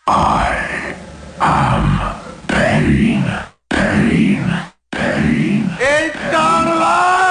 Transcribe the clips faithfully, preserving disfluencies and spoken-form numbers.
I am pain, pain, pain. It's not alive!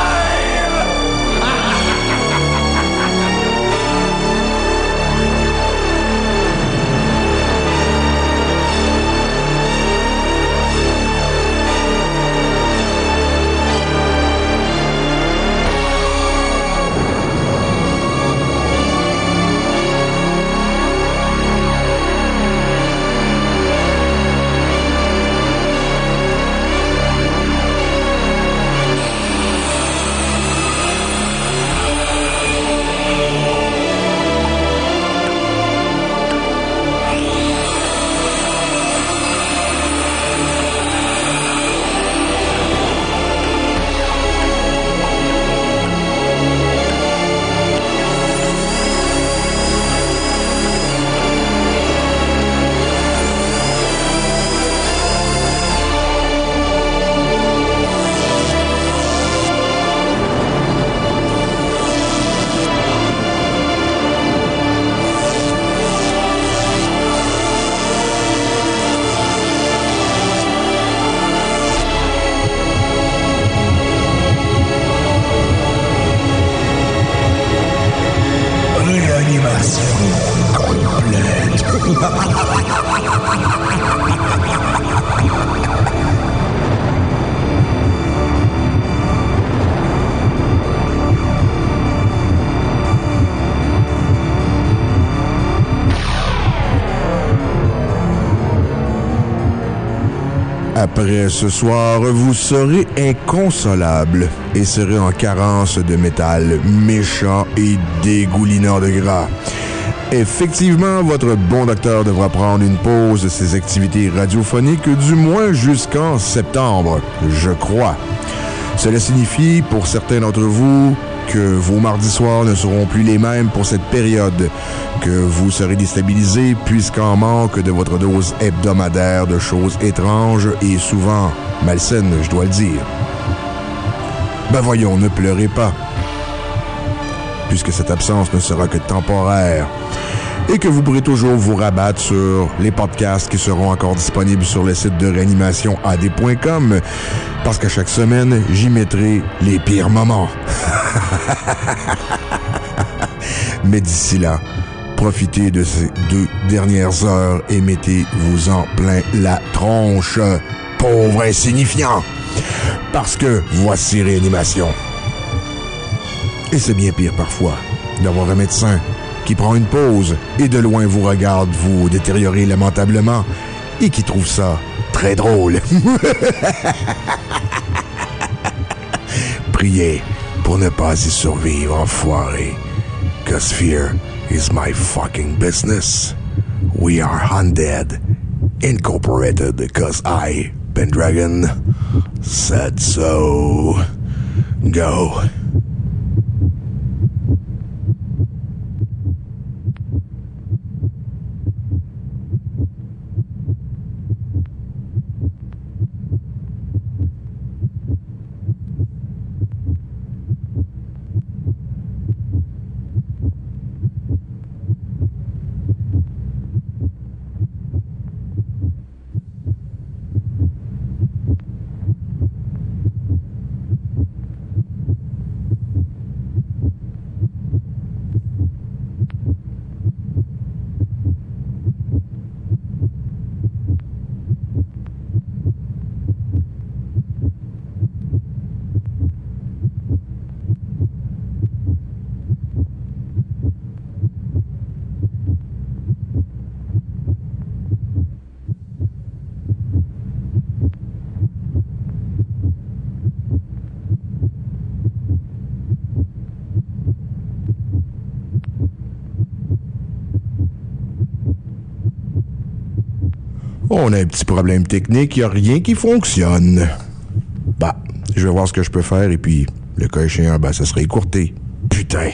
Après ce soir, vous serez inconsolable et serez en carence de métal méchant et dégoulinant de gras. Effectivement, votre bon docteur devra prendre une pause de ses activités radiophoniques du moins jusqu'en septembre, je crois. Cela signifie, pour certains d'entre vous, que vos mardis soirs ne seront plus les mêmes pour cette période, que vous serez déstabilisé puisqu'en manque de votre dose hebdomadaire de choses étranges et souvent malsaines, je dois le dire. Ben voyons, ne pleurez pas, puisque cette absence ne sera que temporaire et que vous pourrez toujours vous rabattre sur les podcasts qui seront encore disponibles sur le site de réanimation a d point com, parce qu'à chaque semaine, j'y mettrai les pires moments. Mais d'ici là, profitez de ces deux dernières heures et mettez-vous-en plein la tronche, pauvre insignifiant, parce que voici Réanimation. Et c'est bien pire parfois d'avoir un médecin qui prend une pause et de loin vous regarde vous détériorer lamentablement et qui trouve ça très drôle. Priez pour ne pas y survivre, enfoiré. Cause fear is my fucking business. We are Undead Incorporated, cause I, Pendragon, said so. Go. On a un petit problème technique, il n'y a rien qui fonctionne. Bah, je vais voir ce que je peux faire et puis, le cas échéant, ben, ça serait écourté. Putain.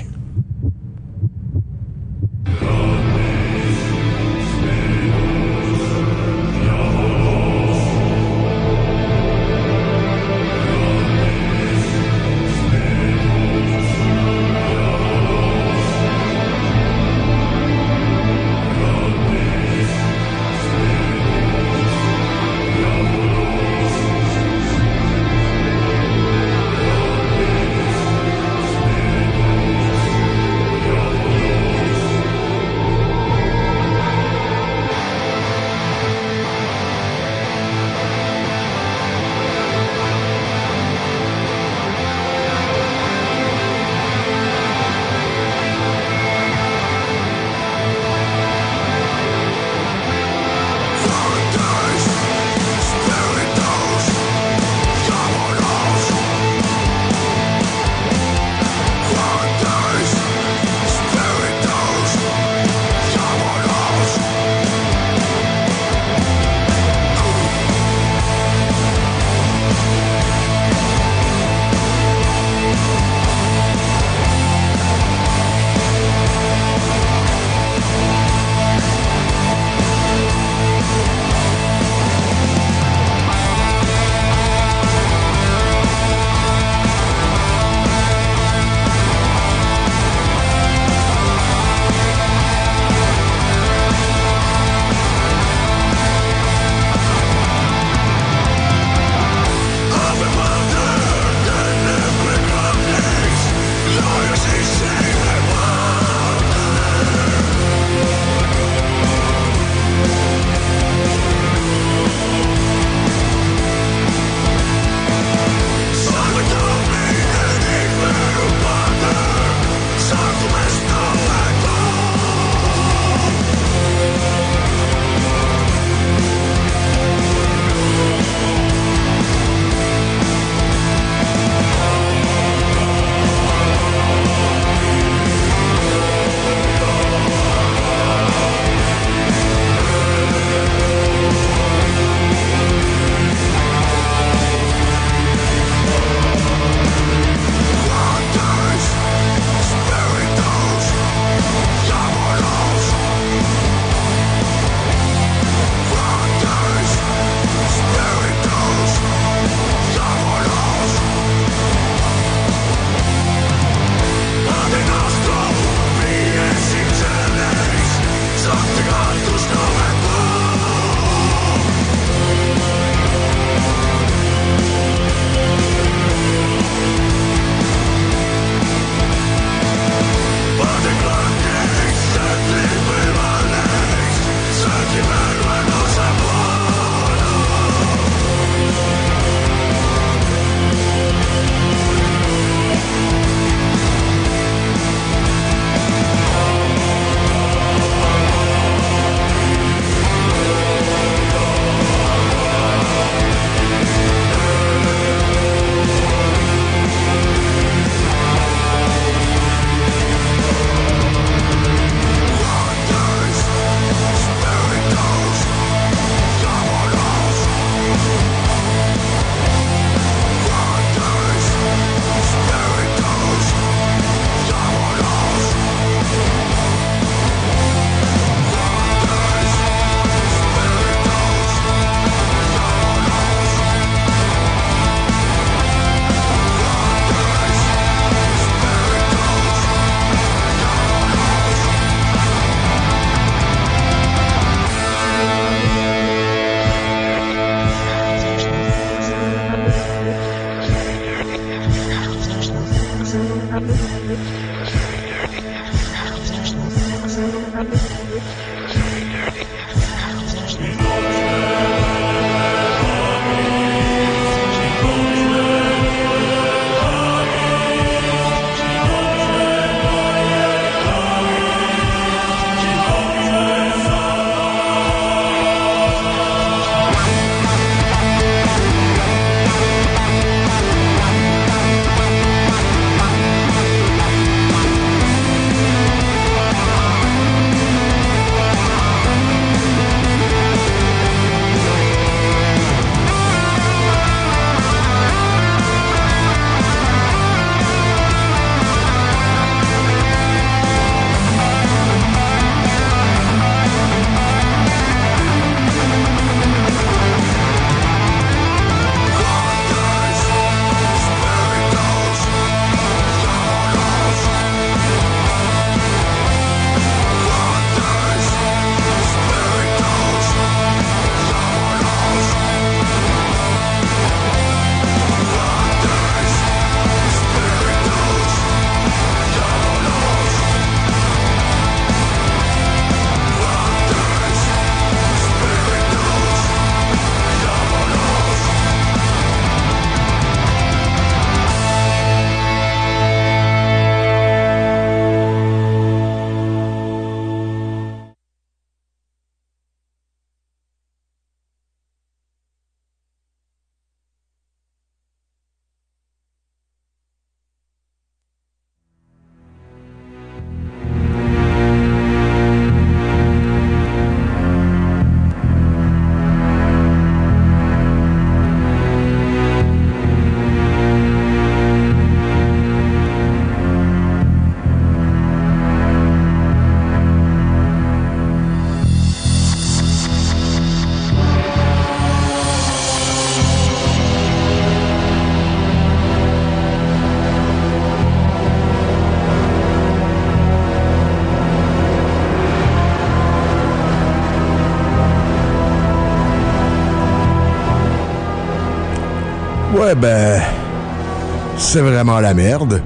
Ouais, ben... c'est vraiment la merde.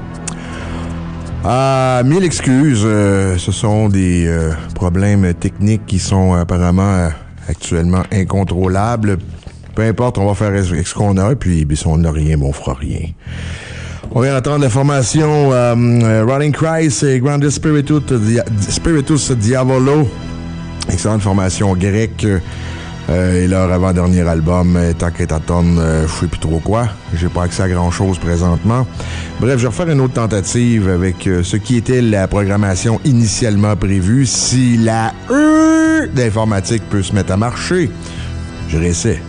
Ah, mille excuses. Euh, ce sont des euh, problèmes techniques qui sont apparemment euh, actuellement incontrôlables. Peu importe, on va faire avec ce qu'on a, puis ben, si on n'a rien, ben, on fera rien. On vient d'entendre la formation euh, Rotting Christ et Grandis Spiritus, Dia- Spiritus Diavolo. Excellente formation grecque. Euh, et leur avant-dernier album, Taketaton, euh, je sais plus trop quoi. J'ai pas accès à grand-chose présentement. Bref, je vais refaire une autre tentative avec euh, ce qui était la programmation initialement prévue. Si la E d'informatique peut se mettre à marcher, je réessaie.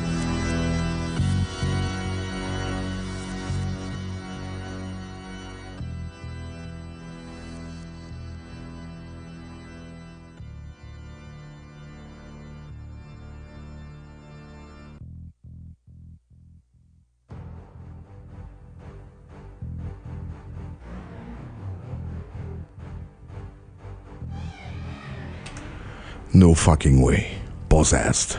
No fucking way. Possessed.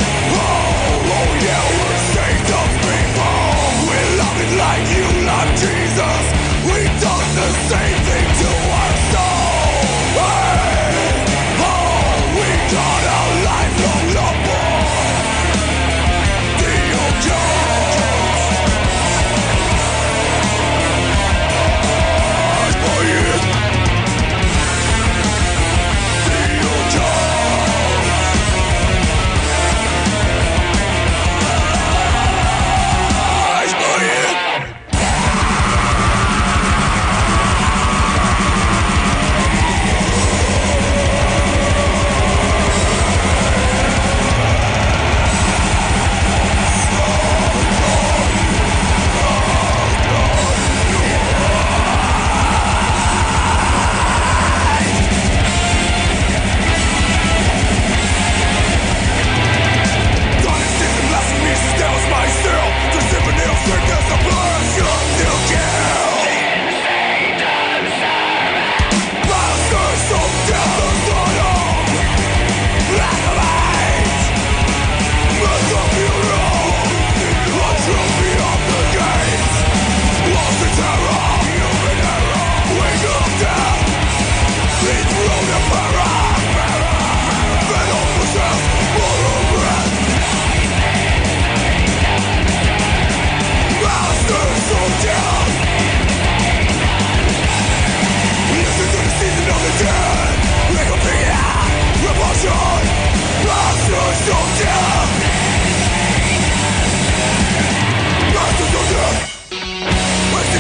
Like you love Jesus.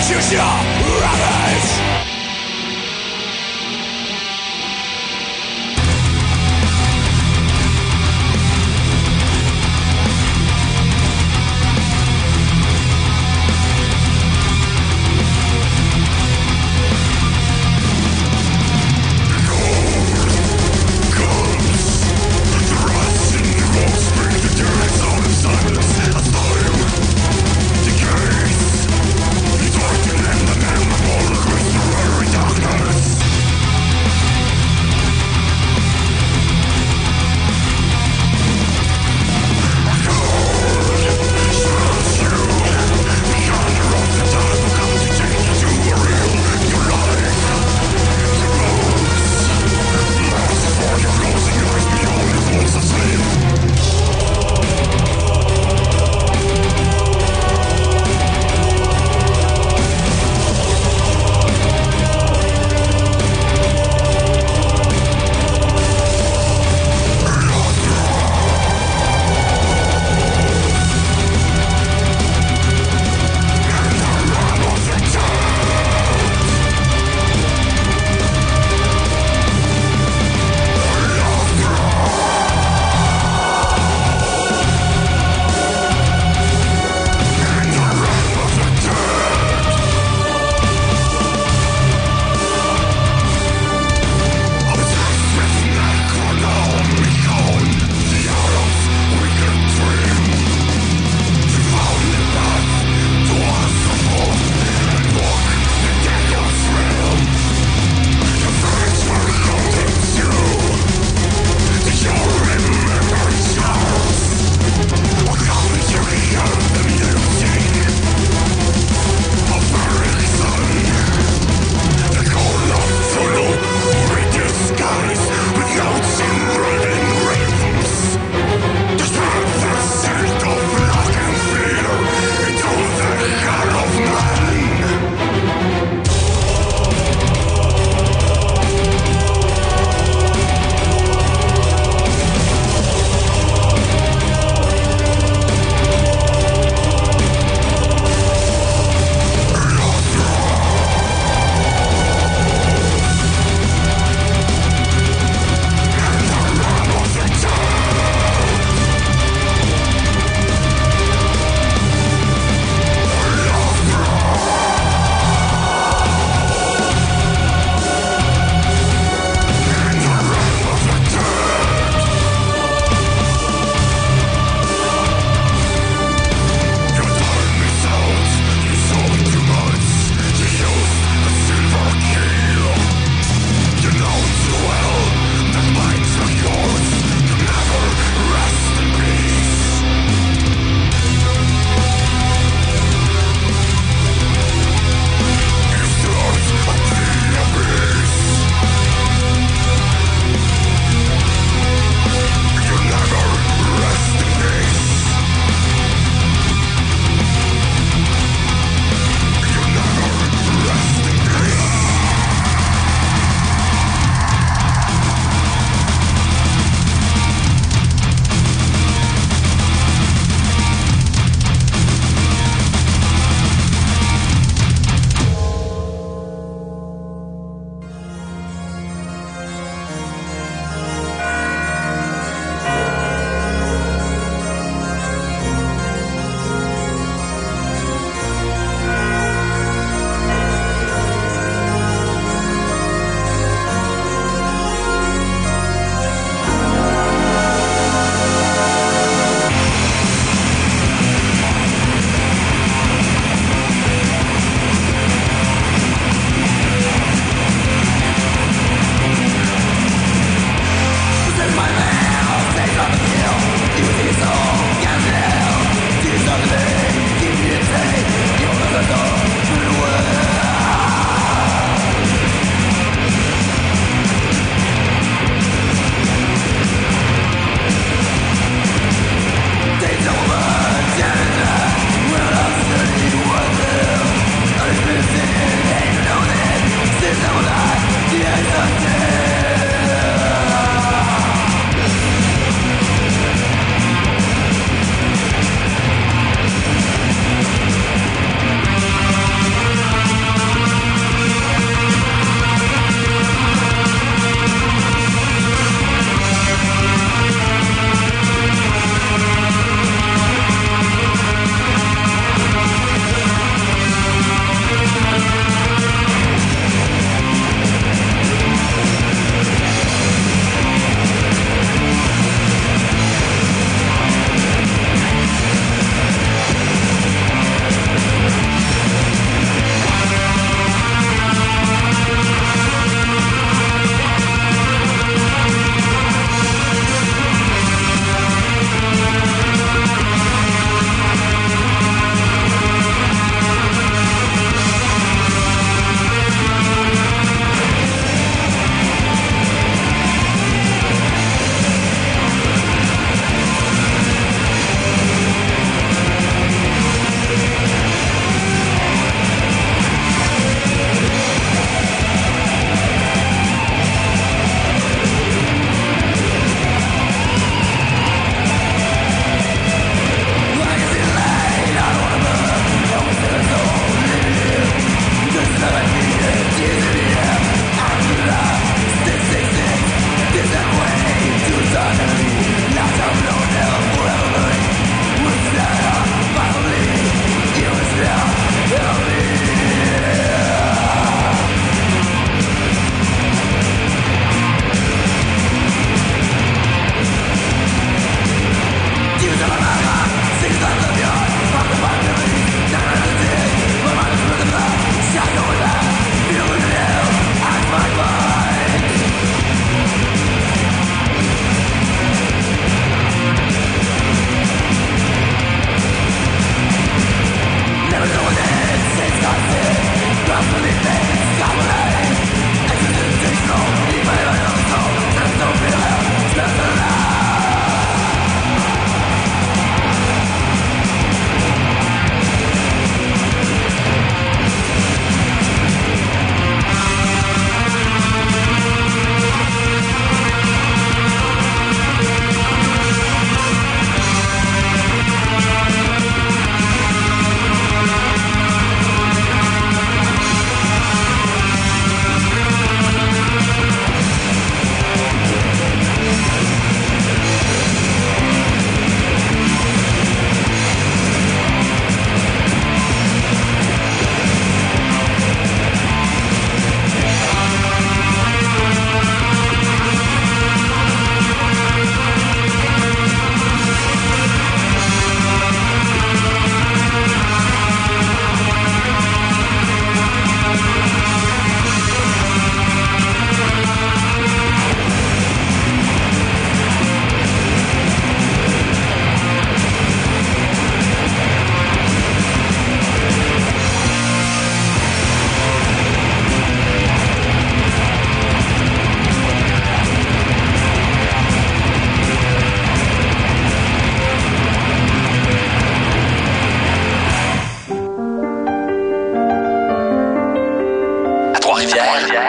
Silence.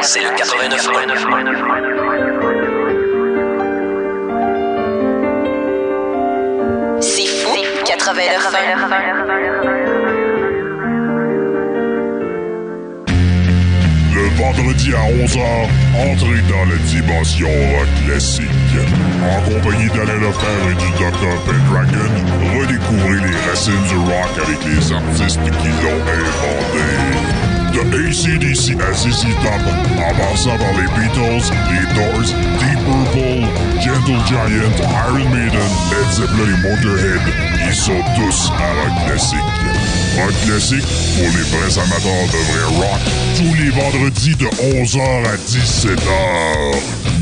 c'est le quatre-vingt-neuf neuf. C'est fou, quatre-vingt-neuf neuf. Le vendredi à onze heures, entrez dans la dimension rock classique. En compagnie d'Alain Lefebvre et du docteur Pendragon, redécouvrez les racines du rock avec les artistes qui l'ont inventé. De A C D C à Z Z Top, en passant par les Beatles, les Doors, Deep Purple, Gentle Giant, Iron Maiden, Led Zeppelin et Motorhead, ils sont tous à rock classique. Rock classique pour les vrais amateurs de vrai rock, tous les vendredis de onze heures à dix-sept heures.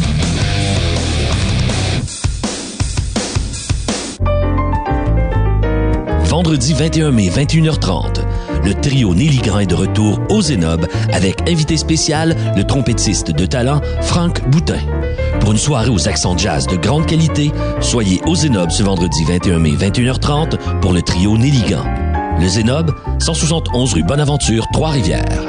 Vendredi vingt et un mai, vingt et une heures trente. Le trio Nelly Grain est de retour au Zénob avec invité spécial, le trompettiste de talent Franck Boutin. Pour une soirée aux accents jazz de grande qualité, soyez au Zénob ce vendredi vingt et un mai, vingt et une heures trente pour le trio Nelly Grain. Le Zénob, cent soixante et onze rue Bonaventure, Trois-Rivières.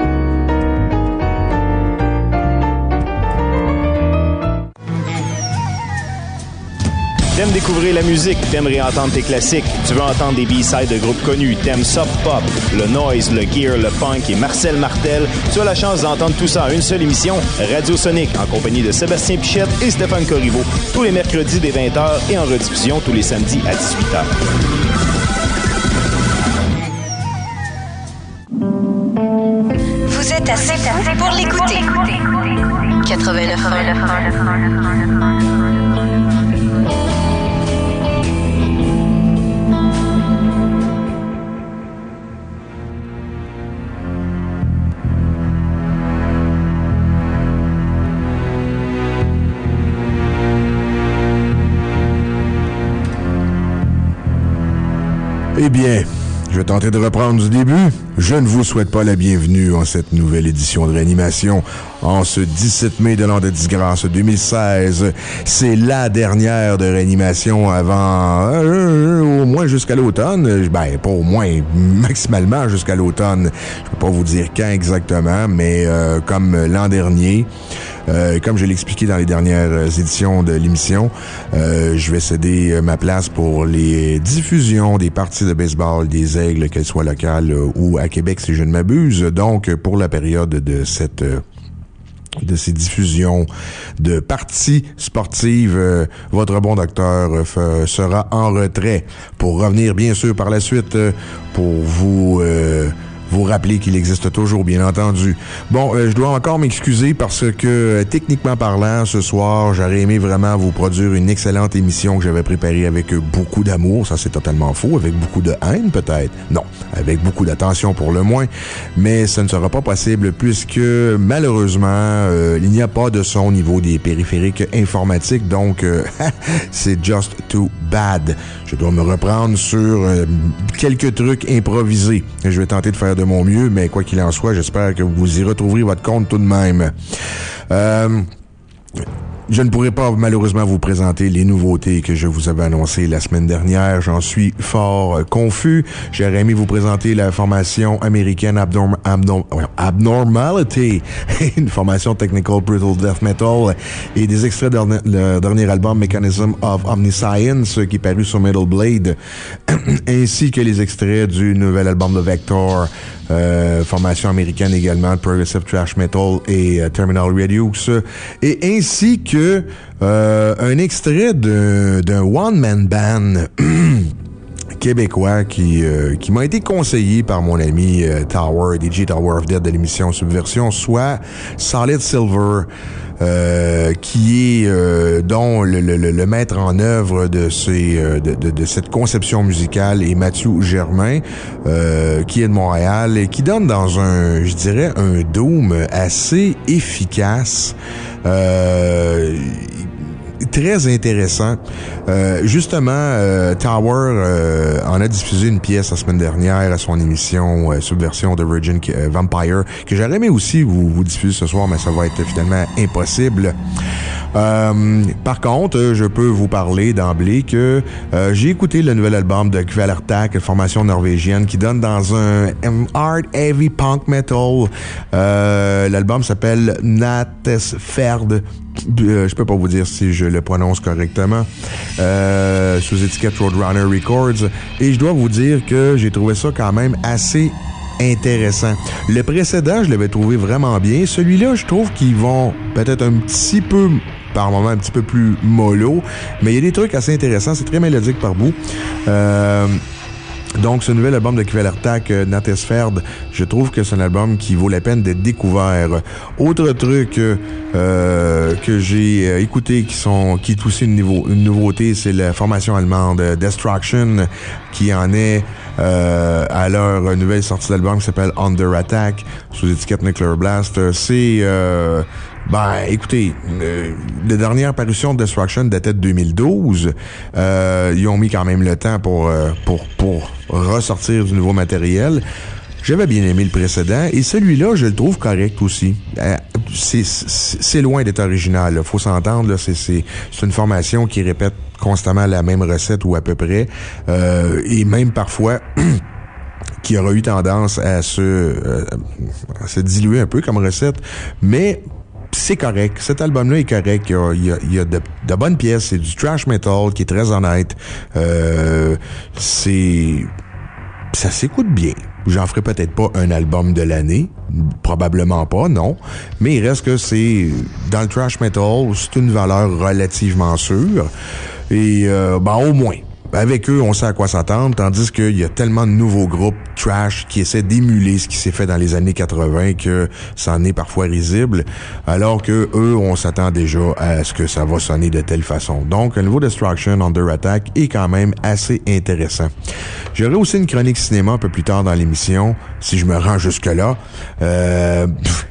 T'aimes découvrir la musique, t'aimes réentendre tes classiques, tu veux entendre des B-sides de groupes connus, t'aimes Soft Pop, le noise, le gear, le punk et Marcel Martel, tu as la chance d'entendre tout ça en une seule émission, Radio Sonic, en compagnie de Sébastien Pichette et Stéphane Corriveau, tous les mercredis dès vingt heures et en rediffusion tous les samedis à dix-huit heures. Vous êtes assez fou pour l'écouter. quatre-vingt-neuf neuf. Eh bien, je vais tenter de reprendre du début. Je ne vous souhaite pas la bienvenue en cette nouvelle édition de Réanimation. En ce dix-sept mai de l'an de disgrâce deux mille seize, c'est la dernière de Réanimation avant, euh, au moins jusqu'à l'automne. Ben, pas au moins, maximalement jusqu'à l'automne. Je peux pas vous dire quand exactement, mais euh, comme l'an dernier, Euh, comme je l'ai expliqué dans les dernières éditions de l'émission, euh, je vais céder ma place pour les diffusions des parties de baseball des Aigles, qu'elles soient locales ou à Québec, si je ne m'abuse. Donc, pour la période de cette... de ces diffusions de parties sportives, euh, votre bon docteur euh, sera en retrait pour revenir, bien sûr, par la suite euh, pour vous... Euh, vous rappeler qu'il existe toujours, bien entendu. Bon, euh, je dois encore m'excuser parce que, euh, techniquement parlant, ce soir, j'aurais aimé vraiment vous produire une excellente émission que j'avais préparée avec beaucoup d'amour. Ça, c'est totalement faux. Avec beaucoup de haine, peut-être. Non, avec beaucoup d'attention pour le moins. Mais ça ne sera pas possible puisque, malheureusement, euh, il n'y a pas de son au niveau des périphériques informatiques. Donc, euh, c'est just too bad. Je dois me reprendre sur euh, quelques trucs improvisés. Je vais tenter de faire de mon mieux, mais quoi qu'il en soit, j'espère que vous y retrouverez votre compte tout de même. Euh, je ne pourrai pas malheureusement vous présenter les nouveautés que je vous avais annoncées la semaine dernière. J'en suis fort euh, confus. J'aurais aimé vous présenter la formation américaine Abnorm- Abnorm- Abnormality, une formation technical brutal death metal, et des extraits de leur dernier album Mechanism of Omniscience qui est paru sur Metal Blade, ainsi que les extraits du nouvel album de Vector, euh, formation américaine également, Progressive Thrash Metal et euh, Terminal Redux, et ainsi que euh, un extrait d'un, d'un one-man band québécois qui euh, qui m'a été conseillé par mon ami euh, Tower, D J Tower of Death de l'émission Subversion, soit Solid Silver, euh, qui est euh, dont le, le, le maître en œuvre de ces euh, de, de, de cette conception musicale est Mathieu Germain, euh, qui est de Montréal et qui donne dans un, je dirais, un doom assez efficace. Euh, très intéressant. Euh, justement, euh, Tower euh, en a diffusé une pièce la semaine dernière à son émission euh, Subversion de Virgin euh, Vampire, que j'aurais aimé aussi vous, vous diffuser ce soir, mais ça va être finalement impossible. Euh, par contre, je peux vous parler d'emblée que euh, j'ai écouté le nouvel album de Kvelertak, formation norvégienne, qui donne dans un hard heavy punk metal. Euh, l'album s'appelle Natesferd. Euh, je peux pas vous dire si je le prononce correctement. Euh, sous étiquette Roadrunner Records. Et je dois vous dire que j'ai trouvé ça quand même assez intéressant. Le précédent, je l'avais trouvé vraiment bien. Celui-là, je trouve qu'ils vont peut-être un petit peu, par moment, un petit peu plus mollo, mais il y a des trucs assez intéressants. C'est très mélodique par bout. Euh... Donc, ce nouvel album de Kvelertak, euh, Natesferd, je trouve que c'est un album qui vaut la peine d'être découvert. Autre truc euh, que j'ai euh, écouté qui sont qui est aussi une, niveau, une nouveauté, c'est la formation allemande Destruction, qui en est euh, à leur nouvelle sortie d'album qui s'appelle Under Attack, sous étiquette Nuclear Blast. C'est... Euh, Ben, écoutez, euh, la dernière parution de Destruction datait de deux mille douze. Euh, ils ont mis quand même le temps pour, euh, pour, pour ressortir du nouveau matériel. J'avais bien aimé le précédent et celui-là, je le trouve correct aussi. Euh, c'est, c'est, c'est loin d'être original, là. Faut s'entendre, là. C'est, c'est, c'est une formation qui répète constamment la même recette ou à peu près. Euh, et même parfois... qui aura eu tendance à se, euh, à se diluer un peu comme recette. Mais... c'est correct. Cet album-là est correct. Il y a, il y a, il y a de, de bonnes pièces. C'est du thrash metal qui est très honnête. Euh, c'est... ça s'écoute bien. J'en ferai peut-être pas un album de l'année. Probablement pas, non. Mais il reste que c'est... dans le thrash metal, c'est une valeur relativement sûre. Et, euh, ben, au moins... avec eux, on sait à quoi s'attendre, tandis qu'il y a tellement de nouveaux groupes trash qui essaient d'émuler ce qui s'est fait dans les années quatre-vingts que ça en est parfois risible, alors que eux, on s'attend déjà à ce que ça va sonner de telle façon. Donc, le nouveau Destruction, Under Attack, est quand même assez intéressant. J'aurai aussi une chronique cinéma un peu plus tard dans l'émission, si je me rends jusque-là. Euh...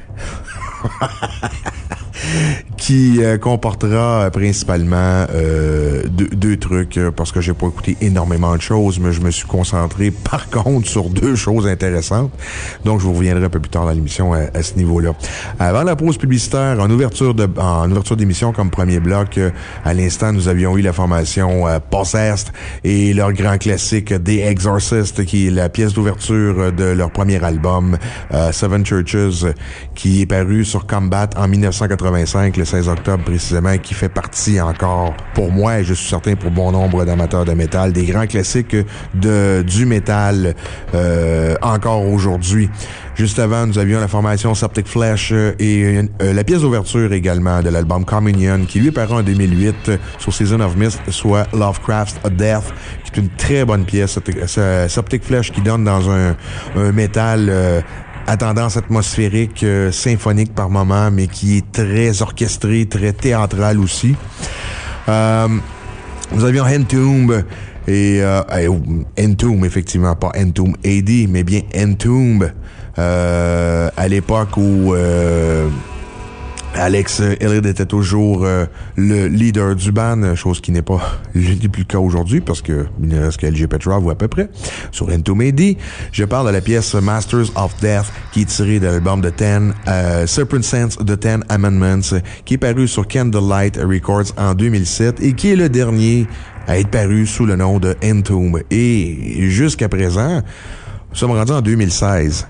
qui euh, comportera euh, principalement euh, deux, deux trucs, euh, parce que j'ai pas écouté énormément de choses, mais je me suis concentré par contre sur deux choses intéressantes. Donc, je vous reviendrai un peu plus tard dans l'émission à, à ce niveau-là. Avant la pause publicitaire, en ouverture de en ouverture d'émission comme premier bloc, euh, à l'instant, nous avions eu la formation euh, Possessed et leur grand classique The Exorcist, qui est la pièce d'ouverture de leur premier album, euh, Seven Churches, qui est paru sur Combat en dix-neuf cent quatre-vingt-cinq, le seize octobre précisément, qui fait partie encore, pour moi et je suis certain pour bon nombre d'amateurs de métal, des grands classiques de du métal euh, encore aujourd'hui. Juste avant, nous avions la formation Septic Flesh et euh, la pièce d'ouverture également de l'album Communion, qui lui est paru en deux mille huit sur Season of Mist, soit Lovecraft's Death, qui est une très bonne pièce. Septic Flesh qui donne dans un, un métal... Euh, à tendance atmosphérique, euh, symphonique par moment, mais qui est très orchestré, très théâtral aussi. Euh, nous avions Entomb et euh, Entomb, effectivement, pas Entomb A D, mais bien Entomb, euh, à l'époque où euh, Alex Elliott était toujours euh, le leader du band, chose qui n'est pas n'est plus le cas aujourd'hui parce que il ne reste que L J Petrov ou à peu près. Sur Entomb A D, je parle de la pièce Masters of Death qui est tirée de l'album de Ten, euh, Serpent Sense The Ten Amendments, qui est paru sur Candlelight Records en deux mille sept et qui est le dernier à être paru sous le nom de Entomb. Et jusqu'à présent, nous sommes rendus en deux mille seize.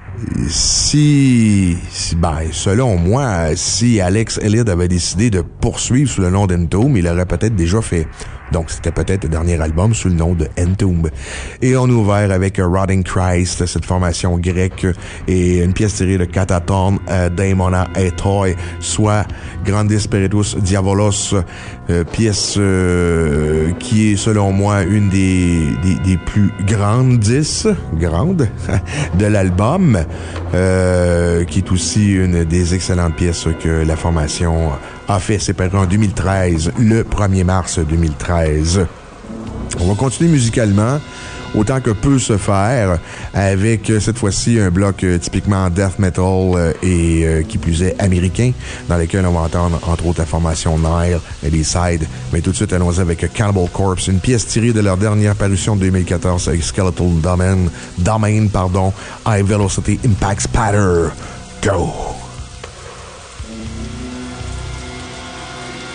Si, si, ben, selon moi, si Alex Elliott avait décidé de poursuivre sous le nom d'Entomb, il l'aurait peut-être déjà fait. Donc, c'était peut-être le dernier album sous le nom de Entomb. Et on a ouvert avec Rotting Christ, cette formation grecque, et une pièce tirée de Cataton euh, Daimona Etoi, soit Grandis Spiritus Diabolos, euh, pièce euh, qui est, selon moi, une des, des, des plus grandes dix, grandes, de l'album, euh, qui est aussi une des excellentes pièces que la formation a fait. C'est paru en deux mille treize, le premier mars deux mille treize. On va continuer musicalement, autant que peut se faire, avec euh, cette fois-ci un bloc euh, typiquement death metal euh, et euh, qui plus est américain, dans lequel on va entendre entre autres la formation Nile et les Sides. Mais tout de suite, allons-y avec Cannibal Corpse, une pièce tirée de leur dernière parution de deux mille quatorze avec Skeletal Domain, Domain, pardon, High Velocity Impact Spatter. Go!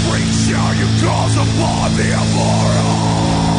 creature you cause upon the immoral.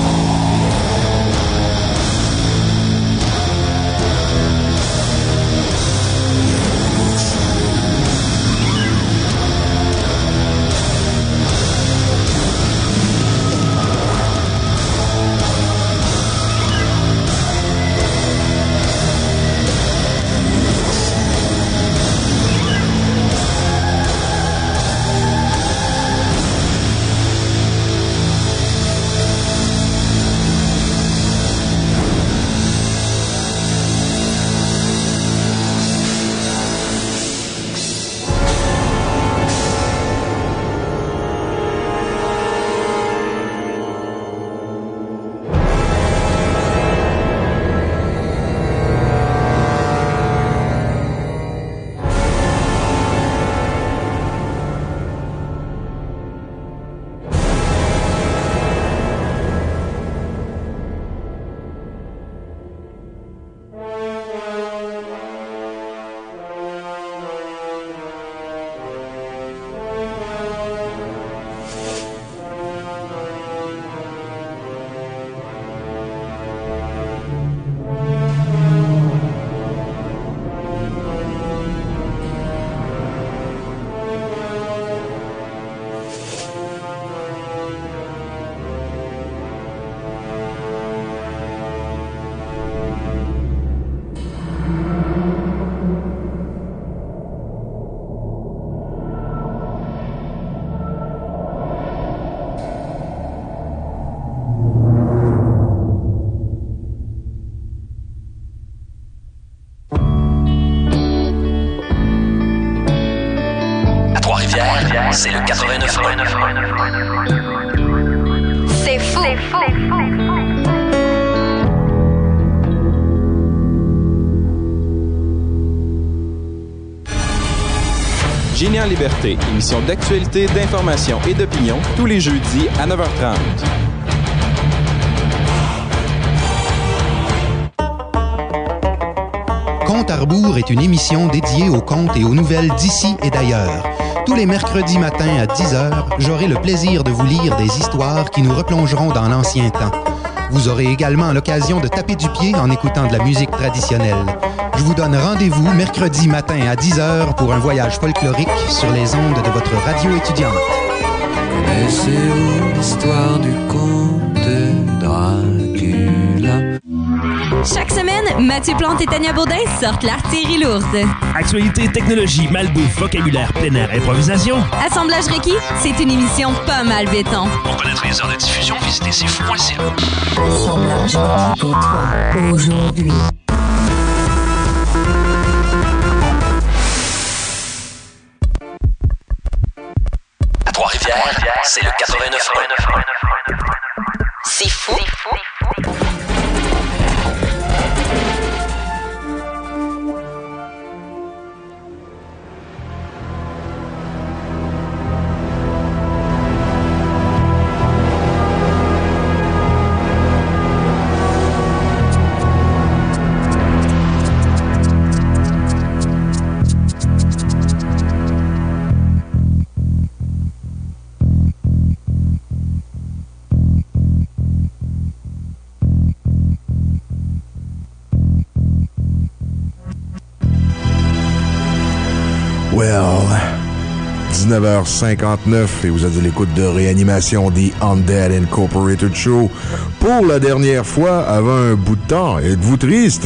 C'est le quatre-vingt-neuf. C'est fou. C'est fou. Génie en liberté, émission d'actualité, d'information et d'opinion tous les jeudis à neuf heures trente. Compte à rebours est une émission dédiée aux contes et aux nouvelles d'ici et d'ailleurs. Tous les mercredis matins à dix heures, j'aurai le plaisir de vous lire des histoires qui nous replongeront dans l'ancien temps. Vous aurez également l'occasion de taper du pied en écoutant de la musique traditionnelle. Je vous donne rendez-vous mercredi matin à dix heures pour un voyage folklorique sur les ondes de votre radio étudiante. Connaissez-vous l'histoire du comte Dracula? Chaque semaine, Mathieu Plante et Tania Baudin sortent l'artillerie lourde. Actualité, technologie, malbouffe, vocabulaire, plein air, improvisation. Assemblage Requis, c'est une émission pas mal béton. Pour connaître les heures de diffusion, visitez c'est fou point c a. Assemblage Requis et toi, aujourd'hui. À Trois-Rivières, c'est le quatre-vingt-neuf. C'est fou. C'est fou. Well, dix-neuf heures cinquante-neuf et vous êtes à l'écoute de Réanimation The Undead Incorporated Show. Pour la dernière fois, avant un bout de temps, êtes-vous triste?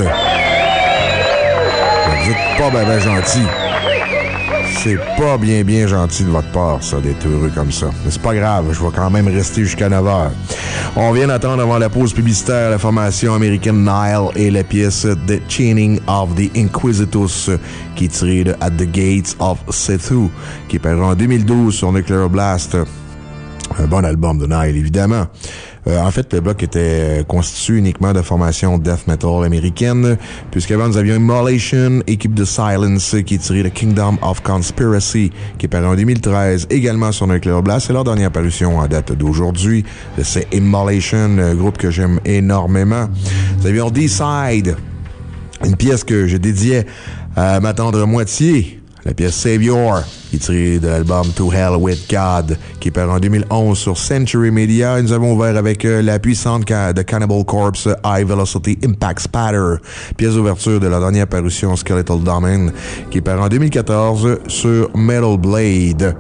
Vous êtes pas ben ben gentil. C'est pas bien bien gentil de votre part, ça, d'être heureux comme ça. Mais c'est pas grave, je vais quand même rester jusqu'à neuf heures. On vient d'entendre avant la pause publicitaire la formation américaine Nile et la pièce The Chaining of the Inquisitus, qui est tirée de At the Gates of Sethu, qui est paru en deux mille douze sur Nuclear Blast. Un bon album de Nile, évidemment. Euh, en fait, le bloc était constitué uniquement de formations death metal américaines, puisqu'avant nous avions Immolation, équipe de Silence, qui est tirée de Kingdom of Conspiracy, qui est paru en deux mille treize, également sur Nuclear Blast. C'est leur dernière parution en date d'aujourd'hui. C'est Immolation, groupe que j'aime énormément. Nous avions D-Side, une pièce que je dédiais à ma tendre moitié, La pièce Savior, qui est tirée de l'album To Hell With God, qui est paru en deux mille onze sur Century Media. Et nous avons ouvert avec euh, la puissante ca- de Cannibal Corpse, High Velocity Impact Spatter, pièce d'ouverture de la dernière parution Skeletal Domain, qui est paru en deux mille quatorze sur Metal Blade.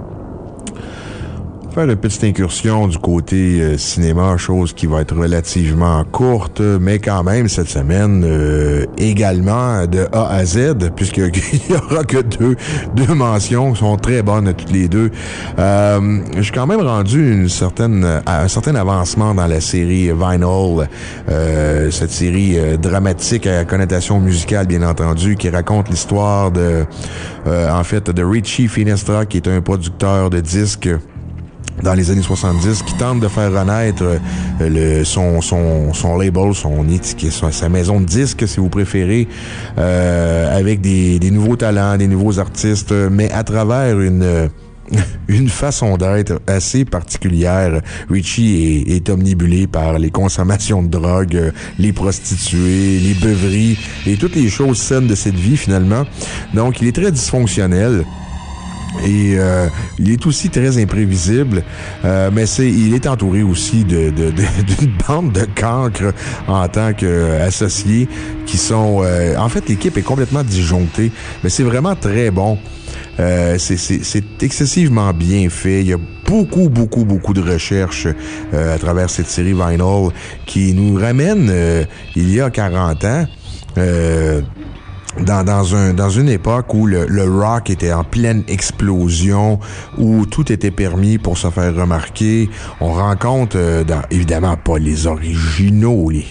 Faire une petite incursion du côté euh, cinéma, chose qui va être relativement courte, mais quand même cette semaine euh, également de A à Z, puisqu'il n'y aura que deux, deux mentions, sont très bonnes toutes les deux. Euh, je suis quand même rendu une certaine, un certain avancement dans la série Vinyl, euh, cette série euh, dramatique à connotation musicale bien entendu, qui raconte l'histoire de, euh, en fait, de Richie Finestra, qui est un producteur de disques dans les années soixante-dix, qui tente de faire renaître euh, le, son, son, son label, son étiquette, sa, sa maison de disques, si vous préférez, euh, avec des, des nouveaux talents, des nouveaux artistes, mais à travers une, une façon d'être assez particulière. Richie est, est omnibulé par les consommations de drogue, les prostituées, les beuveries et toutes les choses saines de cette vie, finalement. Donc, il est très dysfonctionnel. Et euh, il est aussi très imprévisible, euh, mais c'est il est entouré aussi de, de, de d'une bande de cancres en tant qu'associés qui sont... Euh, en fait, l'équipe est complètement disjonctée, mais c'est vraiment très bon. Euh, c'est, c'est, c'est excessivement bien fait. Il y a beaucoup, beaucoup, beaucoup de recherches euh, à travers cette série Vinyl qui nous ramène euh, il y a quarante ans... Euh, Dans, dans un, dans une époque où le, le rock était en pleine explosion, où tout était permis pour se faire remarquer. On rencontre, euh, dans, évidemment, pas les originaux, les,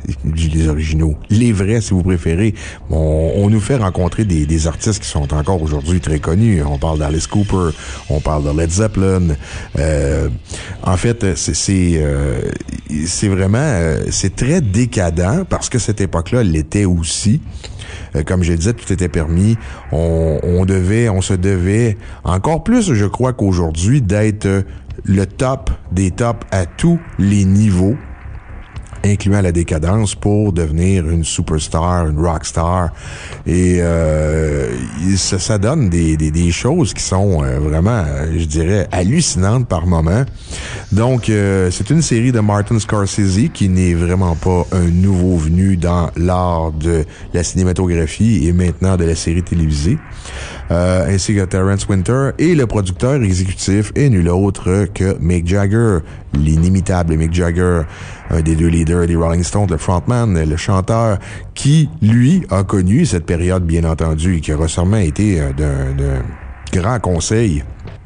les originaux, les vrais, si vous préférez. On, on nous fait rencontrer des, des artistes qui sont encore aujourd'hui très connus. On parle d'Alice Cooper, on parle de Led Zeppelin. Euh, en fait, c'est, c'est, euh, c'est vraiment, euh, c'est très décadent parce que cette époque-là l'était aussi. Comme je disais, tout était permis. On, on devait, on se devait, encore plus, je crois qu'aujourd'hui, d'être le top des tops à tous les niveaux, incluant la décadence, pour devenir une superstar, une rockstar. Et euh, ça, ça donne des, des, des choses qui sont euh, vraiment, je dirais, hallucinantes par moment. Donc, euh, c'est une série de Martin Scorsese qui n'est vraiment pas un nouveau venu dans l'art de la cinématographie et maintenant de la série télévisée. Euh, ainsi que Terrence Winter, et le producteur exécutif est nul autre que Mick Jagger, l'inimitable Mick Jagger, un des deux leaders des Rolling Stones, le frontman, le chanteur, qui, lui, a connu cette période, bien entendu, et qui a récemment été euh, d'un, d'un grand conseil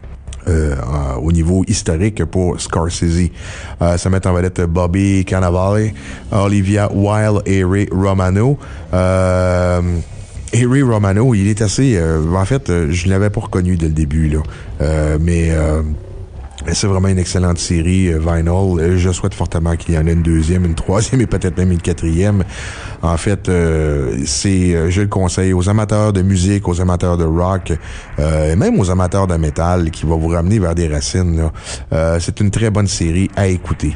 Euh, euh, au niveau historique pour Scorsese. Euh, ça met en vedette Bobby Cannavale, Olivia Wilde et Ray Romano. Euh, et Ray Romano, il est assez... Euh, en fait, euh, je ne l'avais pas reconnu dès le début, là. Euh, mais... Euh, c'est vraiment une excellente série, euh, Vinyl. Je souhaite fortement qu'il y en ait une deuxième, une troisième et peut-être même une quatrième. En fait, euh, c'est, je le conseille aux amateurs de musique, aux amateurs de rock, euh, et même aux amateurs de métal, qui va vous ramener vers des racines, là. Euh, c'est une très bonne série à écouter.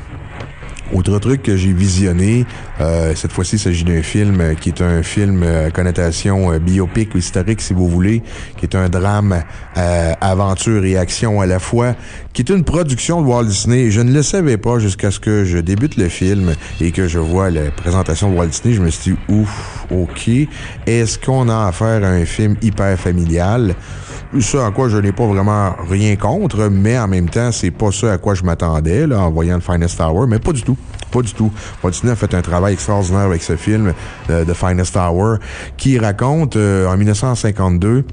Autre truc que j'ai visionné, euh, cette fois-ci, il s'agit d'un film qui est un film à connotation euh, biopic ou historique, si vous voulez, qui est un drame euh, aventure et action à la fois, qui est une production de Walt Disney. Je ne le savais pas jusqu'à ce que je débute le film et que je vois la présentation de Walt Disney. Je me suis dit, ouf, OK, est-ce qu'on a affaire à un film hyper familial? Ce à quoi je n'ai pas vraiment rien contre, mais en même temps, c'est pas ça à quoi je m'attendais, là, en voyant The Finest Hour, mais pas du tout. Pas du tout. Walt Disney a fait un travail extraordinaire avec ce film, euh, The Finest Hour, qui raconte, euh, en dix-neuf cent cinquante-deux,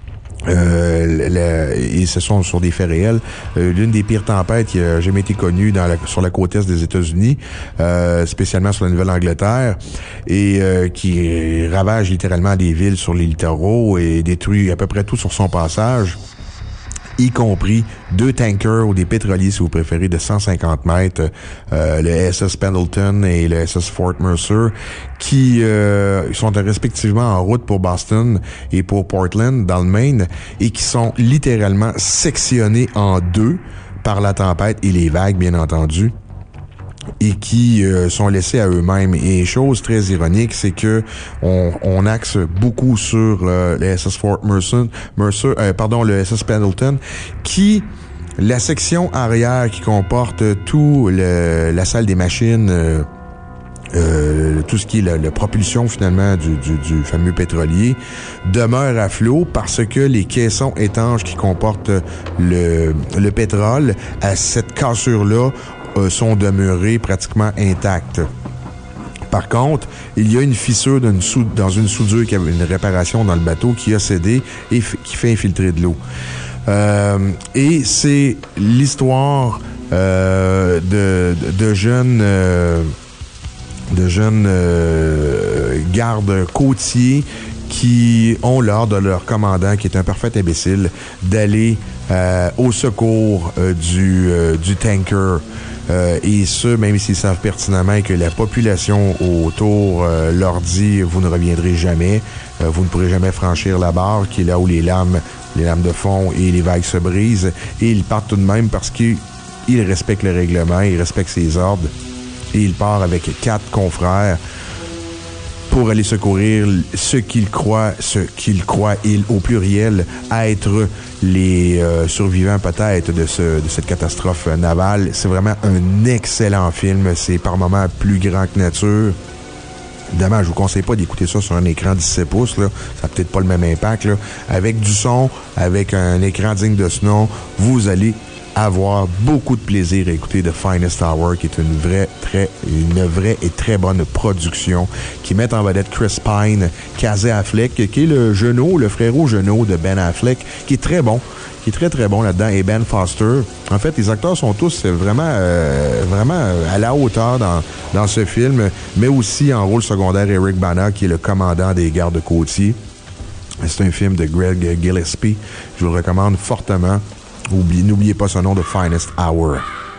Euh, le, et ce sont sur des faits réels, euh, l'une des pires tempêtes qui a jamais été connue dans la, sur la côte est des États-Unis, euh, spécialement sur la Nouvelle-Angleterre, et euh, qui ravage littéralement des villes sur les littoraux et détruit à peu près tout sur son passage, y compris deux tankers ou des pétroliers, si vous préférez, de cent cinquante mètres, euh, le S S Pendleton et le S S Fort Mercer, qui euh, sont respectivement en route pour Boston et pour Portland, dans le Maine, et qui sont littéralement sectionnés en deux par la tempête et les vagues, bien entendu. et qui euh, sont laissés à eux-mêmes. Et chose très ironique, c'est que on, on axe beaucoup sur euh, le S S Fort Mercer, Mercer euh, pardon, le S S Pendleton, qui la section arrière qui comporte tout le, la salle des machines, euh, euh, tout ce qui est la, la propulsion finalement du, du, du fameux pétrolier, demeure à flot parce que les caissons étanches qui comportent le, le pétrole, à cette cassure-là, euh, sont demeurés pratiquement intacts. Par contre, il y a une fissure d'une sou- dans une soudure qui avait une réparation dans le bateau qui a cédé et f- qui fait infiltrer de l'eau. Euh, et c'est l'histoire euh, de, de, de jeunes euh, de jeunes euh, gardes côtiers qui ont l'ordre de leur commandant, qui est un parfait imbécile, d'aller euh, au secours euh, du, euh, du tanker. Euh, et ce, même s'ils savent pertinemment que la population autour euh, leur dit « vous ne reviendrez jamais, euh, vous ne pourrez jamais franchir la barre », qui est là où les lames, les lames de fond et les vagues se brisent. Et ils partent tout de même parce qu'ils respectent le règlement, ils respectent ses ordres. Et il part avec quatre confrères pour aller secourir ceux qu'il croit, ce qu'il croit, il, au pluriel, être les euh, survivants peut-être de, ce, de cette catastrophe navale. C'est vraiment un excellent film. C'est par moments plus grand que nature. Évidemment, je vous conseille pas d'écouter ça sur un écran dix-sept pouces, là. Ça n'a peut-être pas le même impact, là. Avec du son, avec un écran digne de ce nom, vous allez avoir beaucoup de plaisir à écouter The Finest Hour, qui est une vraie, très, une vraie et très bonne production, qui met en vedette Chris Pine, Casey Affleck, qui est le genou, le frérot genou de Ben Affleck, qui est très bon, qui est très très bon là-dedans, et Ben Foster. En fait, les acteurs sont tous vraiment, euh, vraiment à la hauteur dans, dans ce film, mais aussi en rôle secondaire, Eric Bana, qui est le commandant des gardes côtiers. C'est un film de Greg Gillespie. Je vous le recommande fortement. Oubliez, n'oubliez pas son nom de Finest Hour.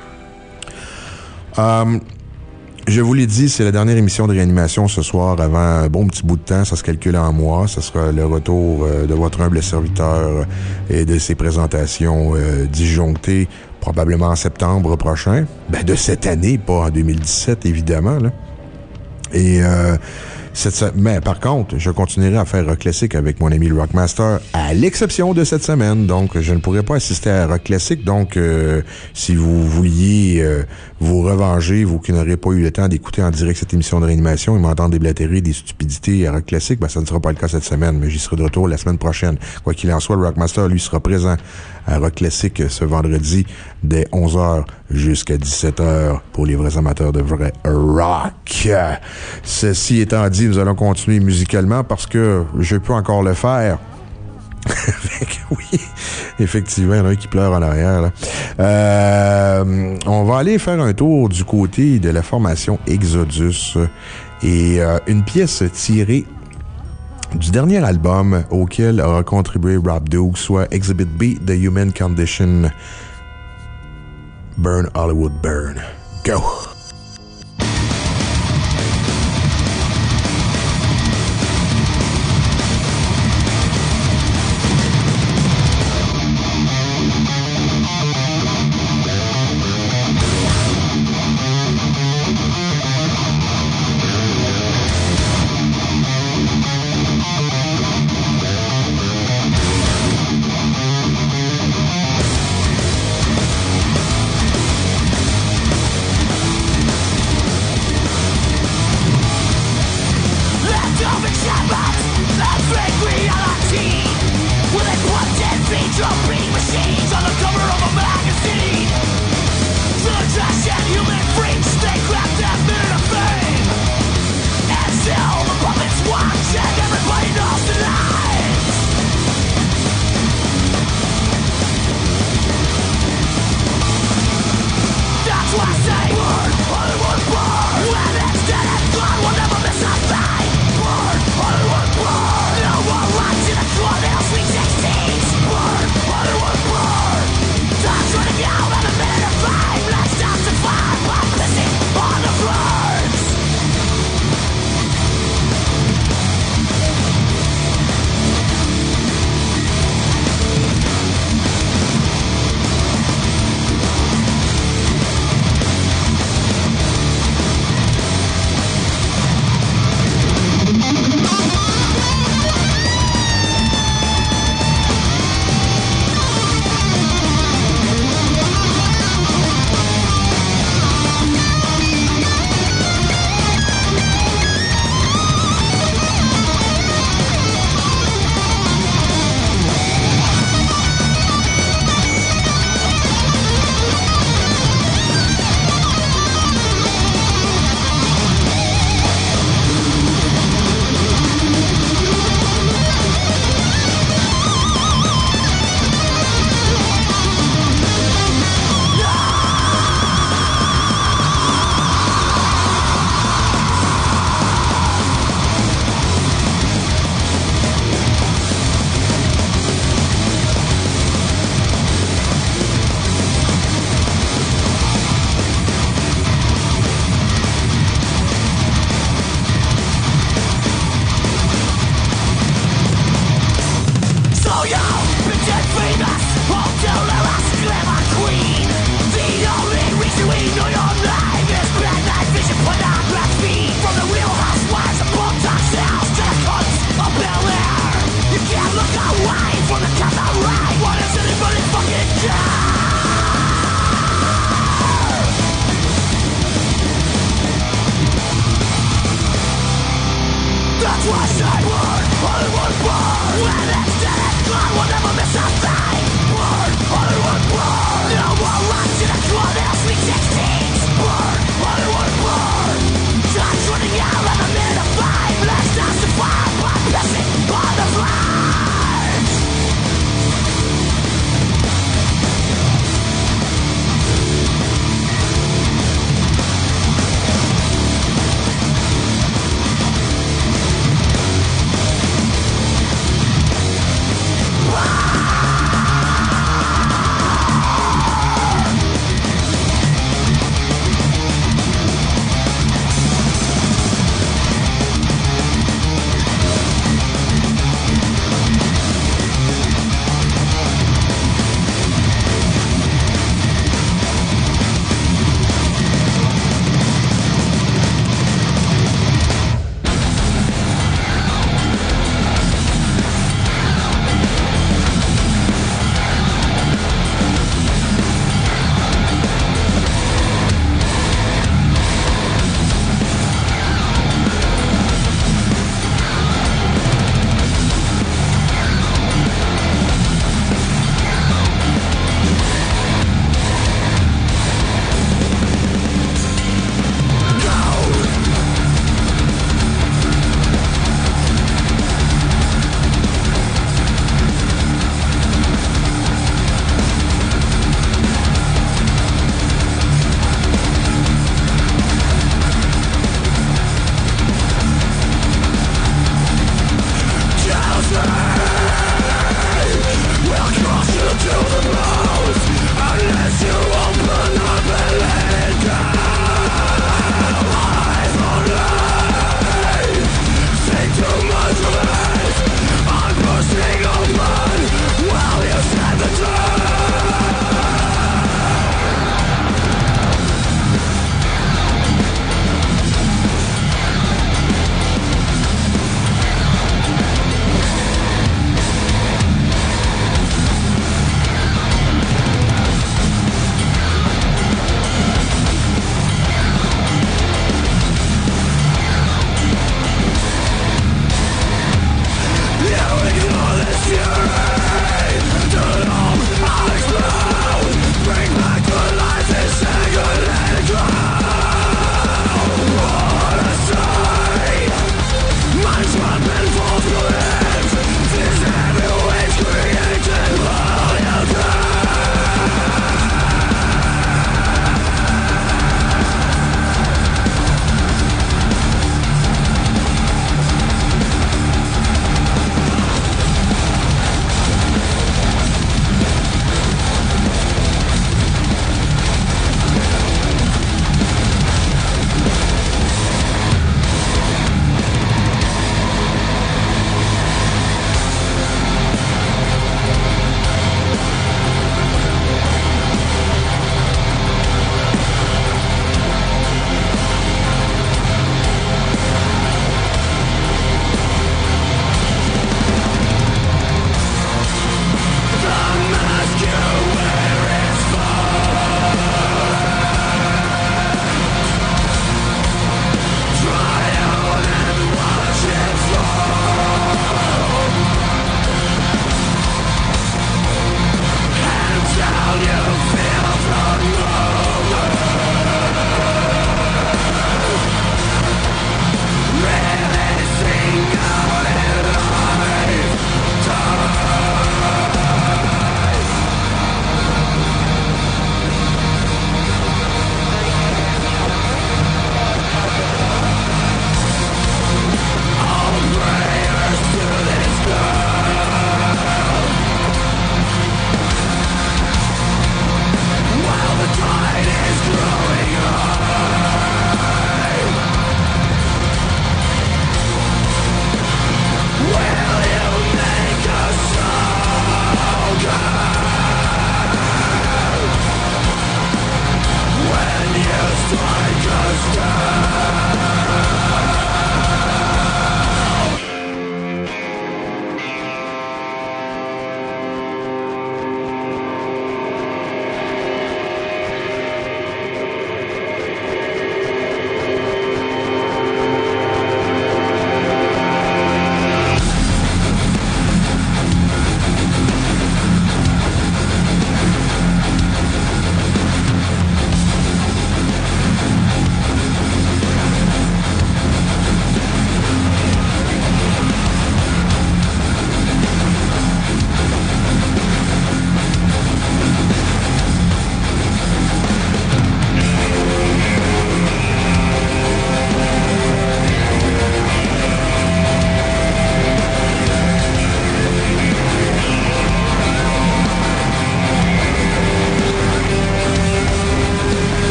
Um, je vous l'ai dit, c'est la dernière émission de réanimation ce soir avant un bon petit bout de temps. Ça se calcule en mois. Ce sera le retour euh, de votre humble serviteur et de ses présentations euh, disjonctées probablement en septembre prochain. Ben, de cette année, pas en deux mille dix-sept, évidemment, là. Et euh, Cette, mais par contre, je continuerai à faire Rock Classique avec mon ami le Rockmaster, à l'exception de cette semaine. Donc, je ne pourrai pas assister à Rock Classique. Donc, euh, si vous vouliez euh, vous revenger, vous qui n'aurez pas eu le temps d'écouter en direct cette émission de réanimation et m'entendre déblatérer des stupidités à Rock Classique, ben, ça ne sera pas le cas cette semaine, mais j'y serai de retour la semaine prochaine. Quoi qu'il en soit, le Rockmaster, lui, sera présent à Rock Classique ce vendredi dès onze heures jusqu'à dix-sept heures pour les vrais amateurs de vrai rock. Ceci étant dit, nous allons continuer musicalement parce que je peux encore le faire. Oui, effectivement, il y en a un qui pleure en arrière, là. Euh, on va aller faire un tour du côté de la formation Exodus et euh, une pièce tirée du dernier album auquel aura contribué Rob Duke, soit Exhibit B, The Human Condition. Burn Hollywood Burn. Go!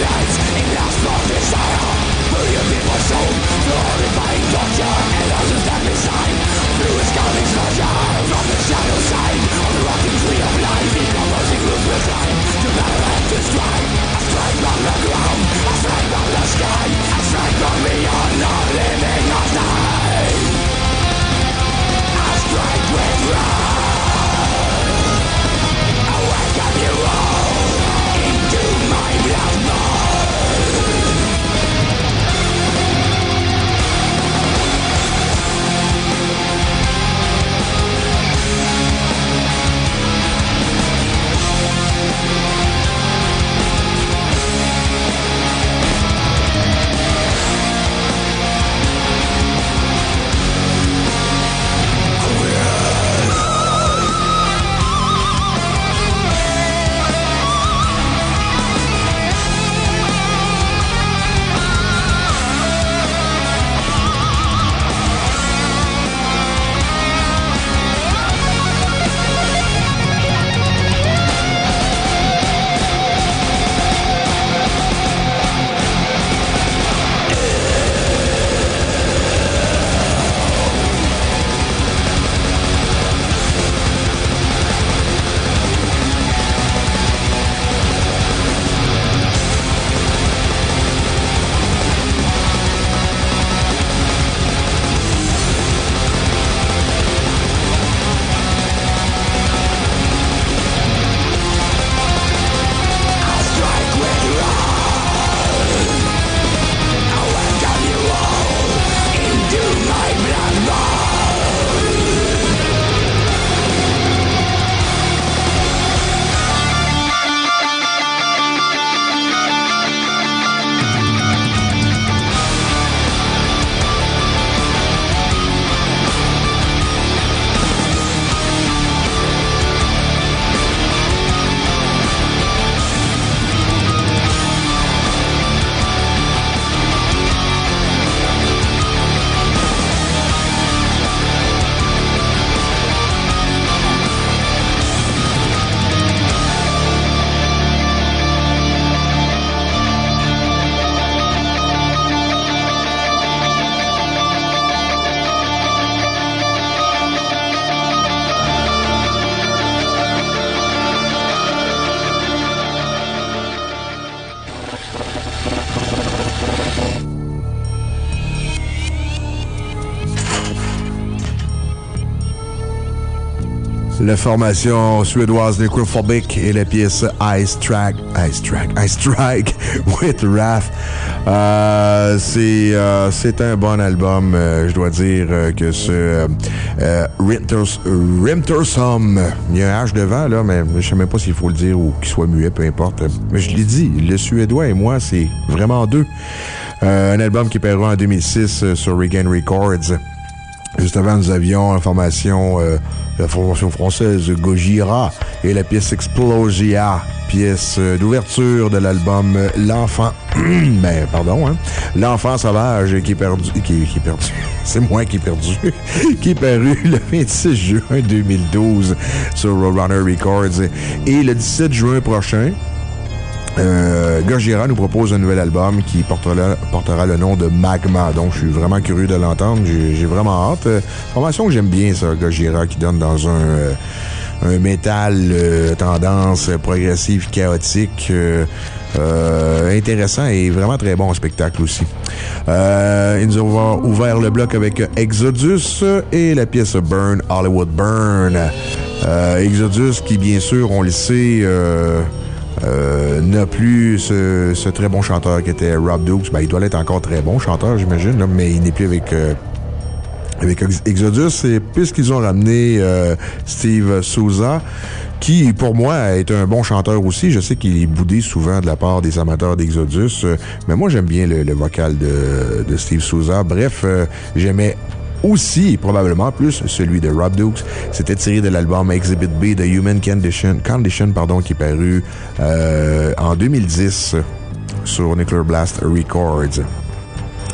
La formation suédoise Necrophobic et la pièce Ice Track, Ice Track, Ice Strike with Wrath. Euh, c'est, euh, c'est un bon album. Euh, je dois dire euh, que ce euh, euh, Rimtersum, il y a un H devant, là, mais je sais même pas s'il faut le dire ou qu'il soit muet, peu importe. Mais je l'ai dit, le Suédois et moi, c'est vraiment deux. Euh, un album qui est paru en deux mille six euh, sur Regain Records. Juste avant, nous avions la formation, euh, la formation française Gojira et la pièce Explosia, pièce euh, d'ouverture de l'album euh, L'Enfant. ben, pardon, hein. L'Enfant Sauvage qui est perdu. Qui, qui est perdu. C'est moi qui est perdu. qui est paru le vingt-six juin deux mille douze sur Roadrunner Records. Et le dix-sept juin prochain, Euh, Gojira nous propose un nouvel album qui portera, portera le nom de Magma. Donc, je suis vraiment curieux de l'entendre. J'ai, j'ai vraiment hâte. Euh, formation que j'aime bien, ça, Gojira, qui donne dans un, euh, un métal euh, tendance progressive, chaotique, euh, euh, intéressant et vraiment très bon spectacle aussi. Euh, ils nous ont ouvert le bloc avec Exodus et la pièce Burn, Hollywood Burn. Euh, Exodus qui, bien sûr, on le sait... Euh, Euh, n'a plus ce, ce très bon chanteur qui était Rob Dukes. Ben, il doit être encore très bon chanteur, j'imagine, là, mais il n'est plus avec, euh, avec Exodus. Et puisqu'ils ont ramené euh, Steve Souza, qui, pour moi, est un bon chanteur aussi. Je sais qu'il est boudé souvent de la part des amateurs d'Exodus, euh, mais moi, j'aime bien le, le vocal de, de Steve Souza. Bref, euh, j'aimais aussi, et probablement plus, celui de Rob Dukes. C'était tiré de l'album Exhibit B de Human Condition, Condition pardon, qui est paru euh, en deux mille dix sur Nuclear Blast Records.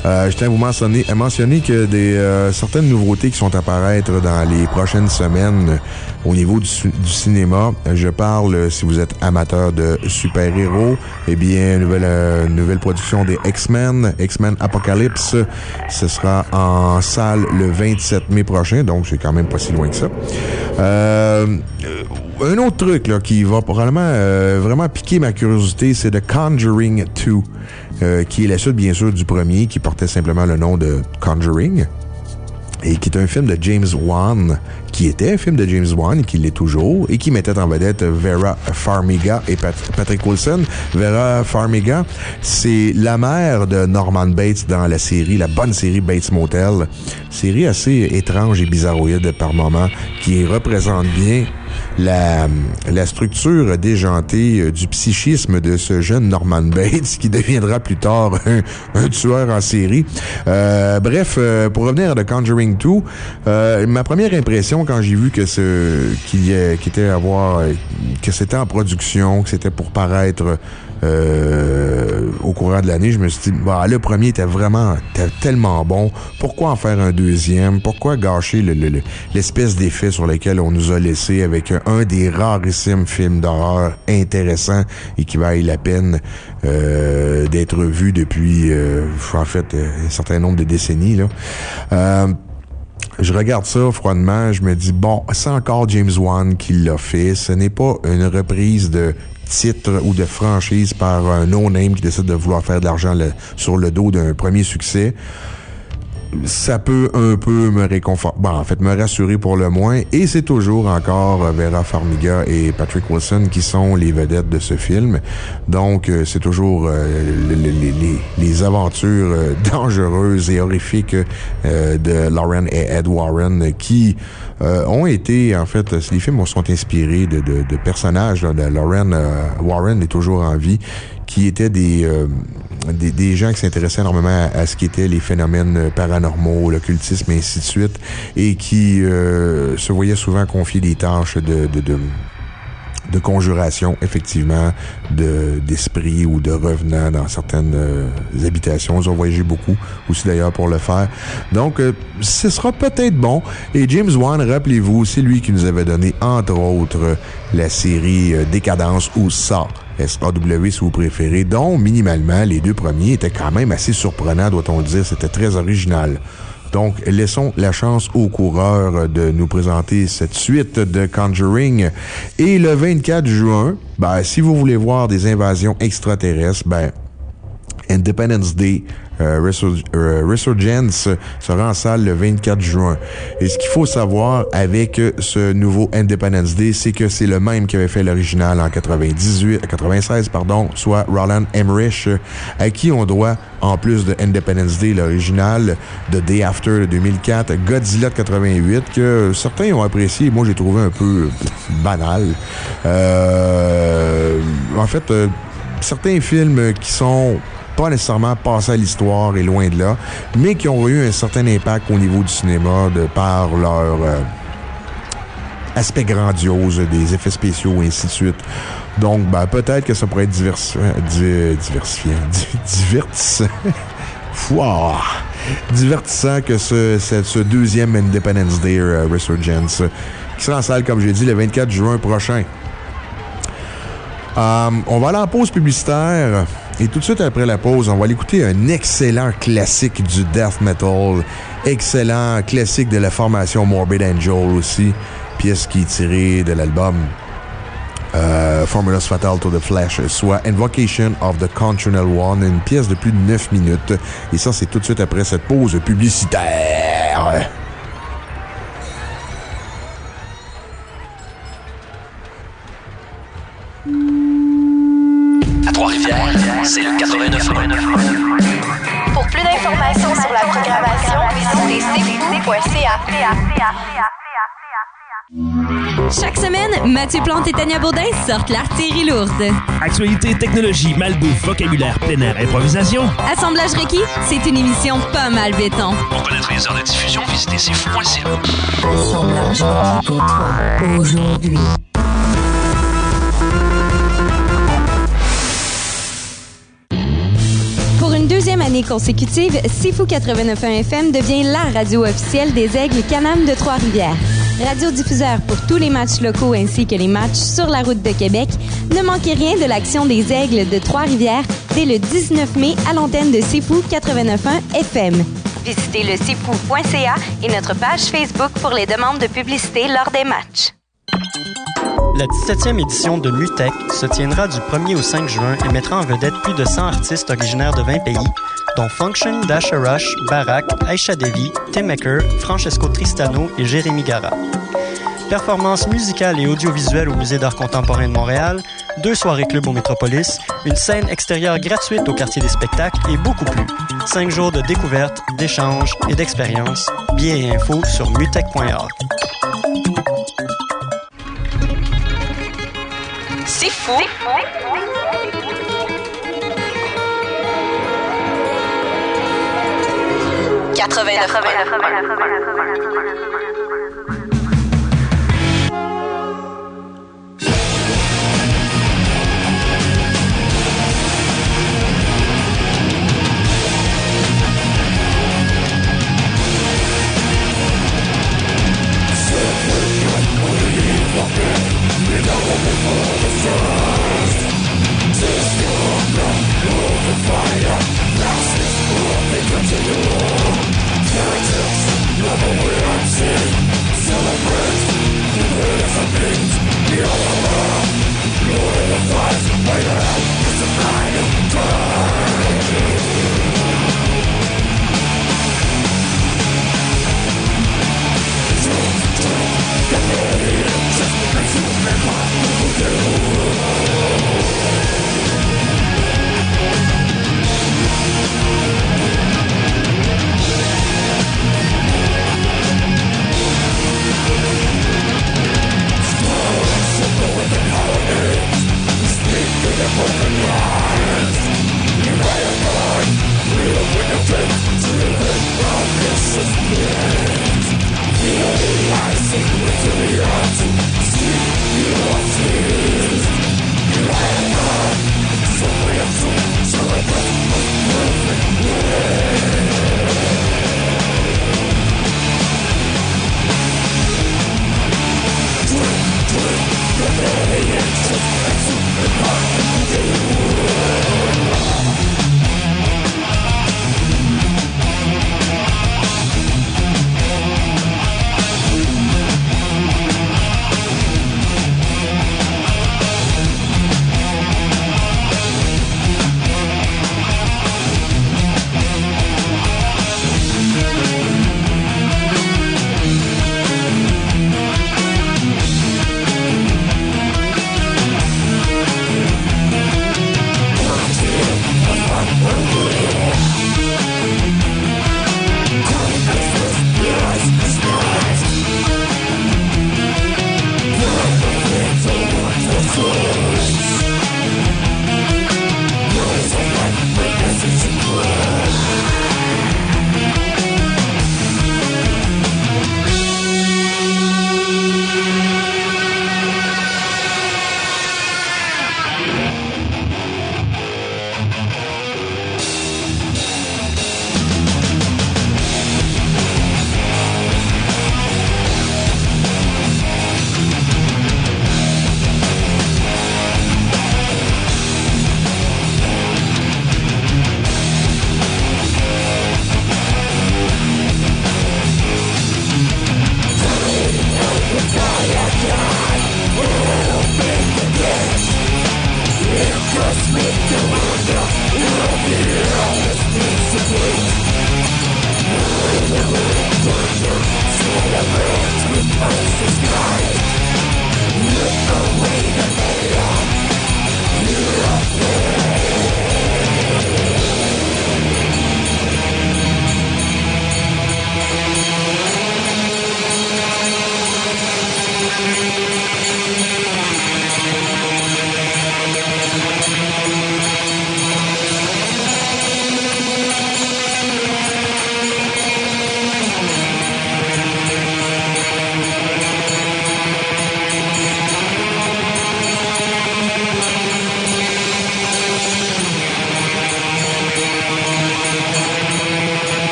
Euh, je tiens à vous mentionner, à mentionner que des euh, certaines nouveautés qui sont à apparaître dans les prochaines semaines euh, au niveau du, du cinéma. Je parle, euh, si vous êtes amateur de super-héros, eh bien, nouvelle, euh, nouvelle production des X-Men, X-Men Apocalypse. Ce sera en salle le vingt-sept mai prochain, donc c'est quand même pas si loin que ça. Euh, un autre truc là, qui va probablement euh, vraiment piquer ma curiosité, c'est The Conjuring deux. Euh, qui est la suite, bien sûr, du premier, qui portait simplement le nom de Conjuring, et qui est un film de James Wan, qui était un film de James Wan, et qui l'est toujours, et qui mettait en vedette Vera Farmiga et Pat- Patrick Wilson. Vera Farmiga, c'est la mère de Norman Bates dans la série, la bonne série Bates Motel. Série assez étrange et bizarroïde par moments, qui représente bien la, la structure déjantée du psychisme de ce jeune Norman Bates qui deviendra plus tard un, un tueur en série. Euh, bref, euh, pour revenir à The Conjuring deux, euh, ma première impression quand j'ai vu que ce qu'il y a, qu'il était à voir, que c'était en production, que c'était pour paraître Euh, au courant de l'année, je me suis dit, bah, le premier était vraiment était tellement bon. Pourquoi en faire un deuxième? Pourquoi gâcher le, le, le, l'espèce d'effet sur lequel on nous a laissé avec un, un des rarissimes films d'horreur intéressants et qui vaille la peine euh, d'être vu depuis, euh, en fait, un certain nombre de décennies, là. Euh, Je regarde ça froidement, je me dis, bon, c'est encore James Wan qui l'a fait. Ce n'est pas une reprise de titre ou de franchise par un no-name qui décide de vouloir faire de l'argent le, sur le dos d'un premier succès. Ça peut un peu me réconforter, bon, en fait, me rassurer pour le moins. Et c'est toujours encore Vera Farmiga et Patrick Wilson qui sont les vedettes de ce film. Donc, euh, c'est toujours euh, les, les, les, les aventures euh, dangereuses et horrifiques euh, de Lauren et Ed Warren qui euh, ont été, en fait, les films sont inspirés de, de, de personnages. Là, de Lauren euh, Warren est toujours en vie, qui étaient des, euh, des, des gens qui s'intéressaient énormément à, à ce qui étaient les phénomènes paranormaux, l'occultisme et ainsi de suite, et qui euh, se voyaient souvent confier des tâches de, de, de, de conjuration, effectivement, de, d'esprits ou de revenants dans certaines euh, habitations. Ils ont voyagé beaucoup aussi d'ailleurs pour le faire. Donc, euh, ce sera peut-être bon. Et James Wan, rappelez-vous, c'est lui qui nous avait donné, entre autres, la série euh, Décadence ou Ça. S A W si vous préférez, dont minimalement les deux premiers étaient quand même assez surprenants, doit-on le dire, c'était très original. Donc, laissons la chance aux coureurs de nous présenter cette suite de Conjuring. Et le vingt-quatre juin, ben, si vous voulez voir des invasions extraterrestres, ben, Independence Day, euh, Resur- euh, Resurgence sera en salle le vingt-quatre juin. Et ce qu'il faut savoir avec ce nouveau Independence Day, c'est que c'est le même qui avait fait l'original en quatre-vingt-dix-huit, quatre-vingt-seize, pardon, soit Roland Emmerich, à qui on doit, en plus de Independence Day, l'original, The Day After de deux mille quatre, Godzilla de quatre-vingt-huit, que certains ont apprécié, moi j'ai trouvé un peu banal. Euh, en fait, euh, certains films qui sont pas nécessairement passés à l'histoire et loin de là, mais qui ont eu un certain impact au niveau du cinéma de par leur euh, aspect grandiose des effets spéciaux et ainsi de suite. Donc, ben, peut-être que ça pourrait être diversifiant, di- diversifiant, di- divertissant. Fouah! Divertissant que ce, ce, ce deuxième Independence Day uh, Resurgence, qui sera en salle, comme j'ai dit, le vingt-quatre juin prochain. Um, on va aller en pause publicitaire. Et tout de suite après la pause, on va aller écouter un excellent classique du death metal. Excellent classique de la formation Morbid Angel aussi. Pièce qui est tirée de l'album euh, Formulas Fatal to the Flesh, soit Invocation of the Contranal One, une pièce de plus de neuf minutes. Et ça, c'est tout de suite après cette pause publicitaire. À Trois-Rivières, c'est le quatre-vingt-neuf neuf. Pour plus d'informations sur la programmation, visitez c f point c a. Chaque semaine, Mathieu Plante et Tania Baudin sortent l'artillerie lourde. Actualité, technologie, malbouffe, vocabulaire, plein air, improvisation. Assemblage requis, c'est une émission pas mal béton. Pour connaître les heures de diffusion, visitez c f point c a. Assemblage requis pour toi, aujourd'hui. Pour une deuxième deuxième année consécutive, C'est Fou quatre-vingt-neuf point un F M devient la radio officielle des Aigles Can-Am de Trois-Rivières. Radiodiffuseur pour tous les matchs locaux ainsi que les matchs sur la route de Québec, ne manquez rien de l'action des Aigles de Trois-Rivières dès le dix-neuf mai à l'antenne de C'est Fou quatre-vingt-neuf point un F M. Visitez le c'est fou point c a et notre page Facebook pour les demandes de publicité lors des matchs. La dix-septième édition de MUTEC se tiendra du premier au cinq juin et mettra en vedette plus de cent artistes originaires de vingt pays, dont Function, Dasha Rush, Barak, Aisha Devi, Tim Maker, Francesco Tristano et Jérémy Gara. Performances musicales et audiovisuelles au Musée d'art contemporain de Montréal, deux soirées club au Métropolis, une scène extérieure gratuite au quartier des spectacles et beaucoup plus. Cinq jours de découverte, d'échanges et d'expériences. Billets et infos sur mutec point org. C'est fou. quatre-vingt-neuf.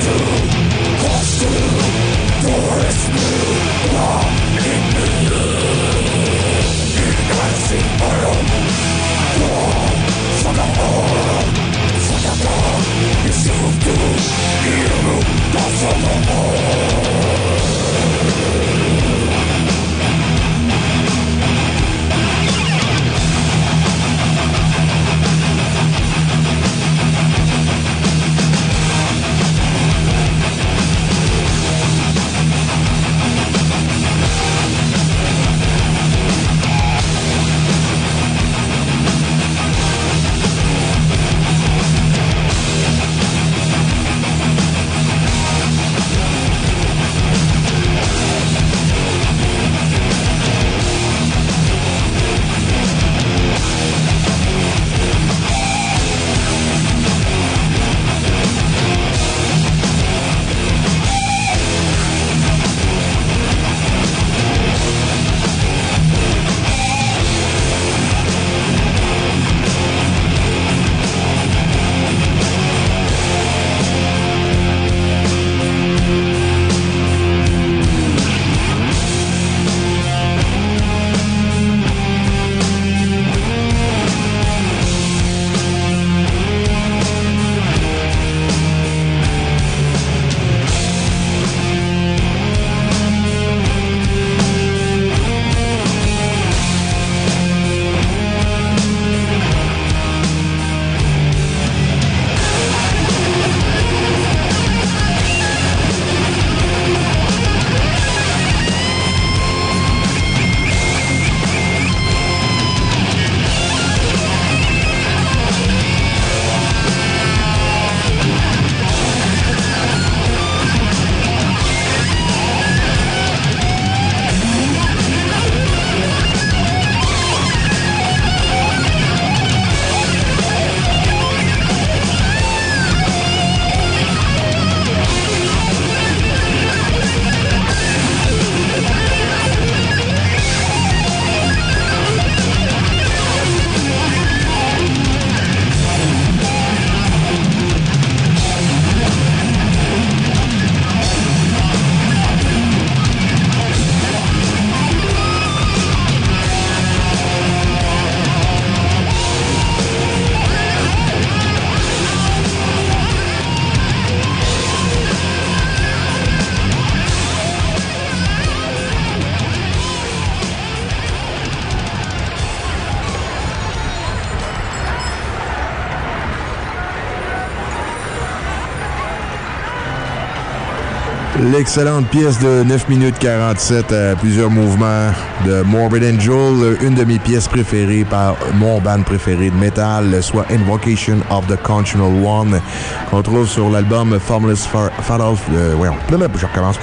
L'excellente pièce de neuf minutes quarante-sept à plusieurs mouvements de Morbid Angel, une de mes pièces préférées par mon band préféré de metal, soit Invocation of the Conditional One, qu'on trouve sur l'album Formless Fatal... Euh, voyons, je recommence.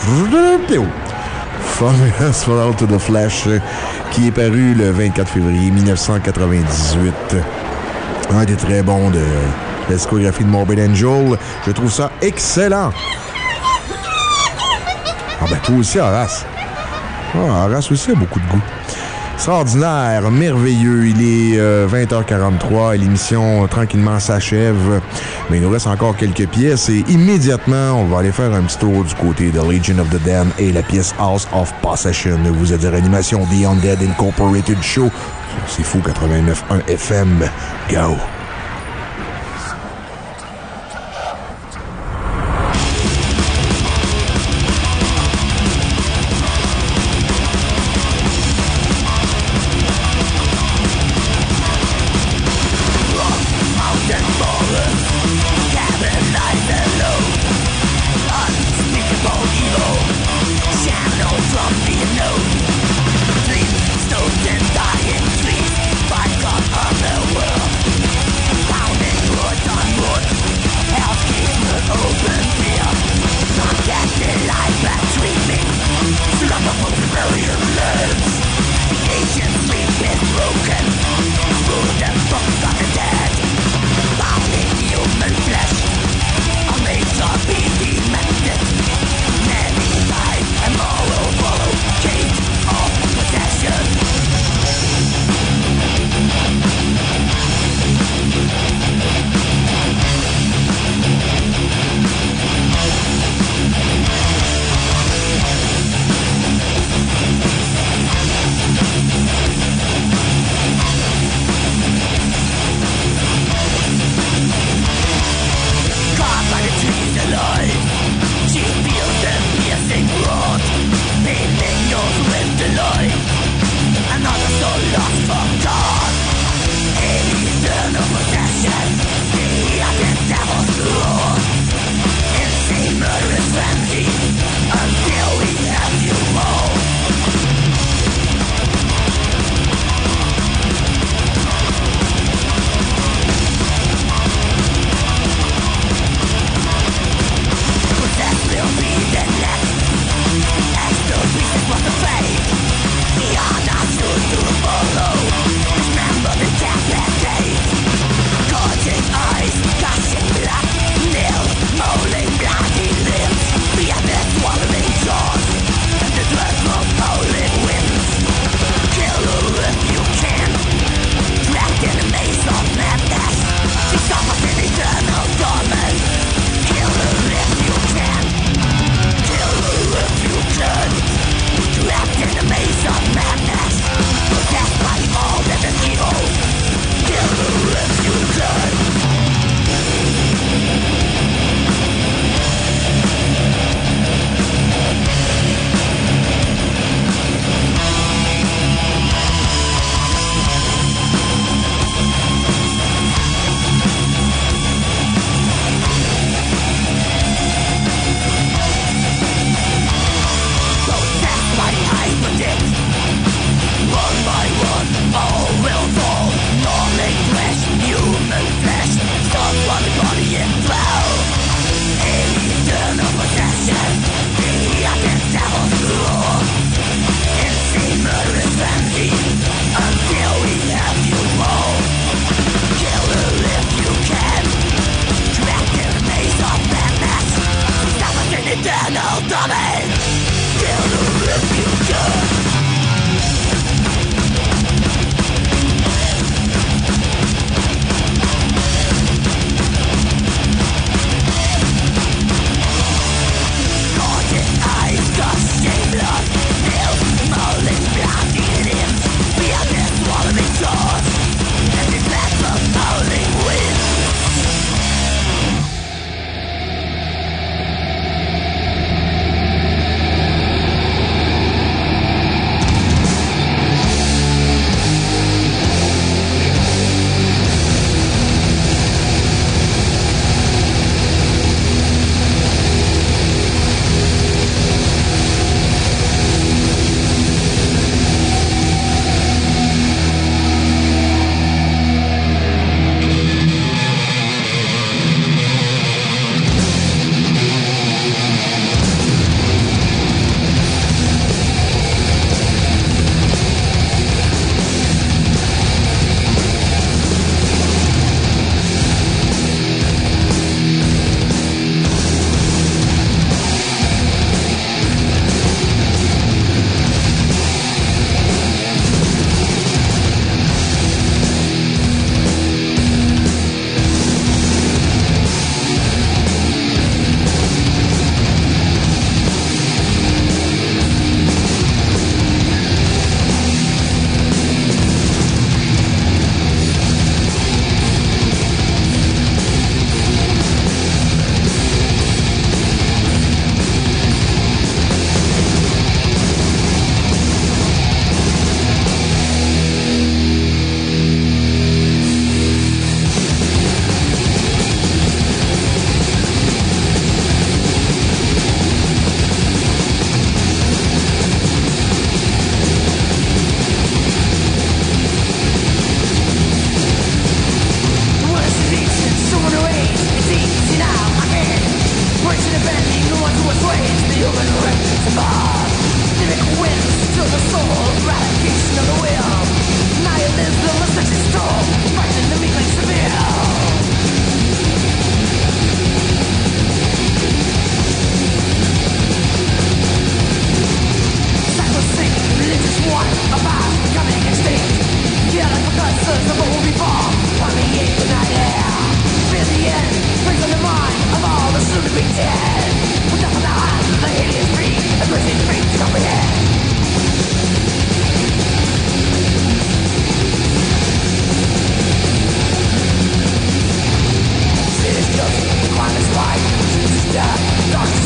Formless Fatal to the Flesh, qui est paru le vingt-quatre février mille neuf cent quatre-vingt-dix-huit. Un des très bons de la discographie de Morbid Angel. Je trouve ça excellent. Ah ben toi aussi, Horace. Ah, Horace aussi a beaucoup de goût. Extraordinaire, merveilleux. Il est euh, vingt heures quarante-trois et l'émission tranquillement s'achève. Mais il nous reste encore quelques pièces et immédiatement, on va aller faire un petit tour du côté de Legion of the Damned et la pièce House of Possession. Vous êtes de réanimation The Undead Incorporated Show. C'est fou, quatre-vingt-neuf point un F M. Go! Stones and dying trees, fight God of the world.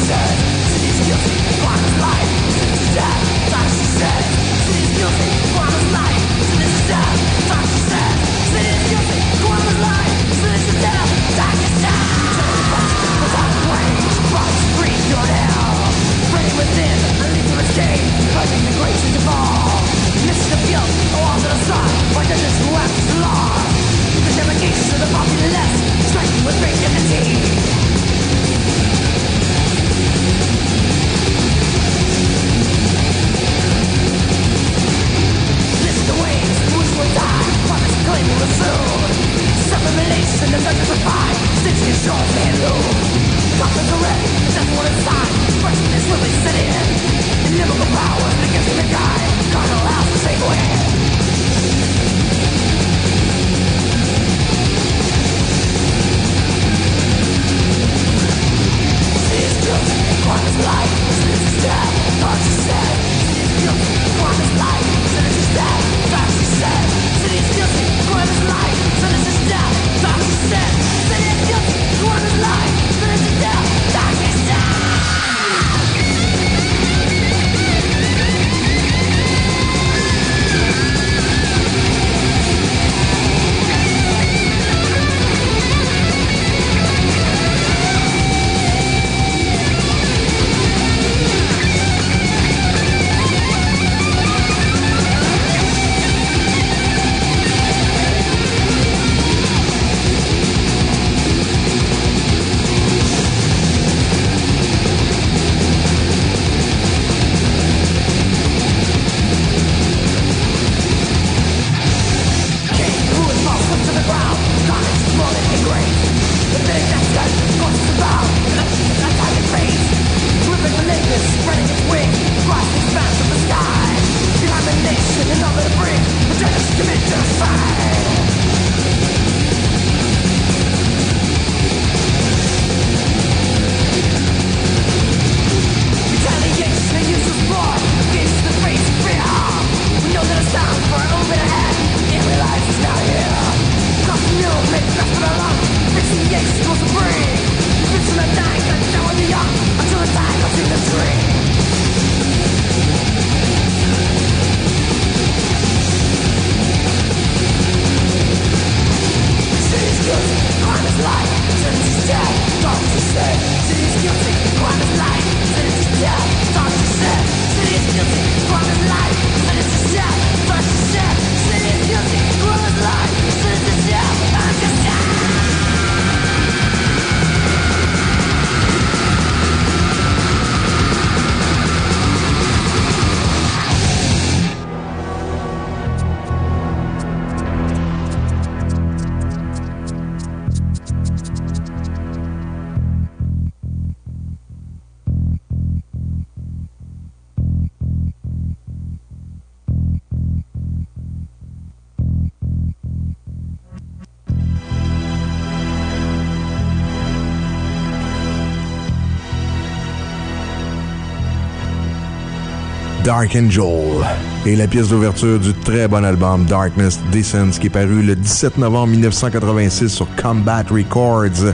Dark Angel et la pièce d'ouverture du très bon album Darkness Descends qui est paru le dix-sept novembre mille neuf cent quatre-vingt-six sur Combat Records.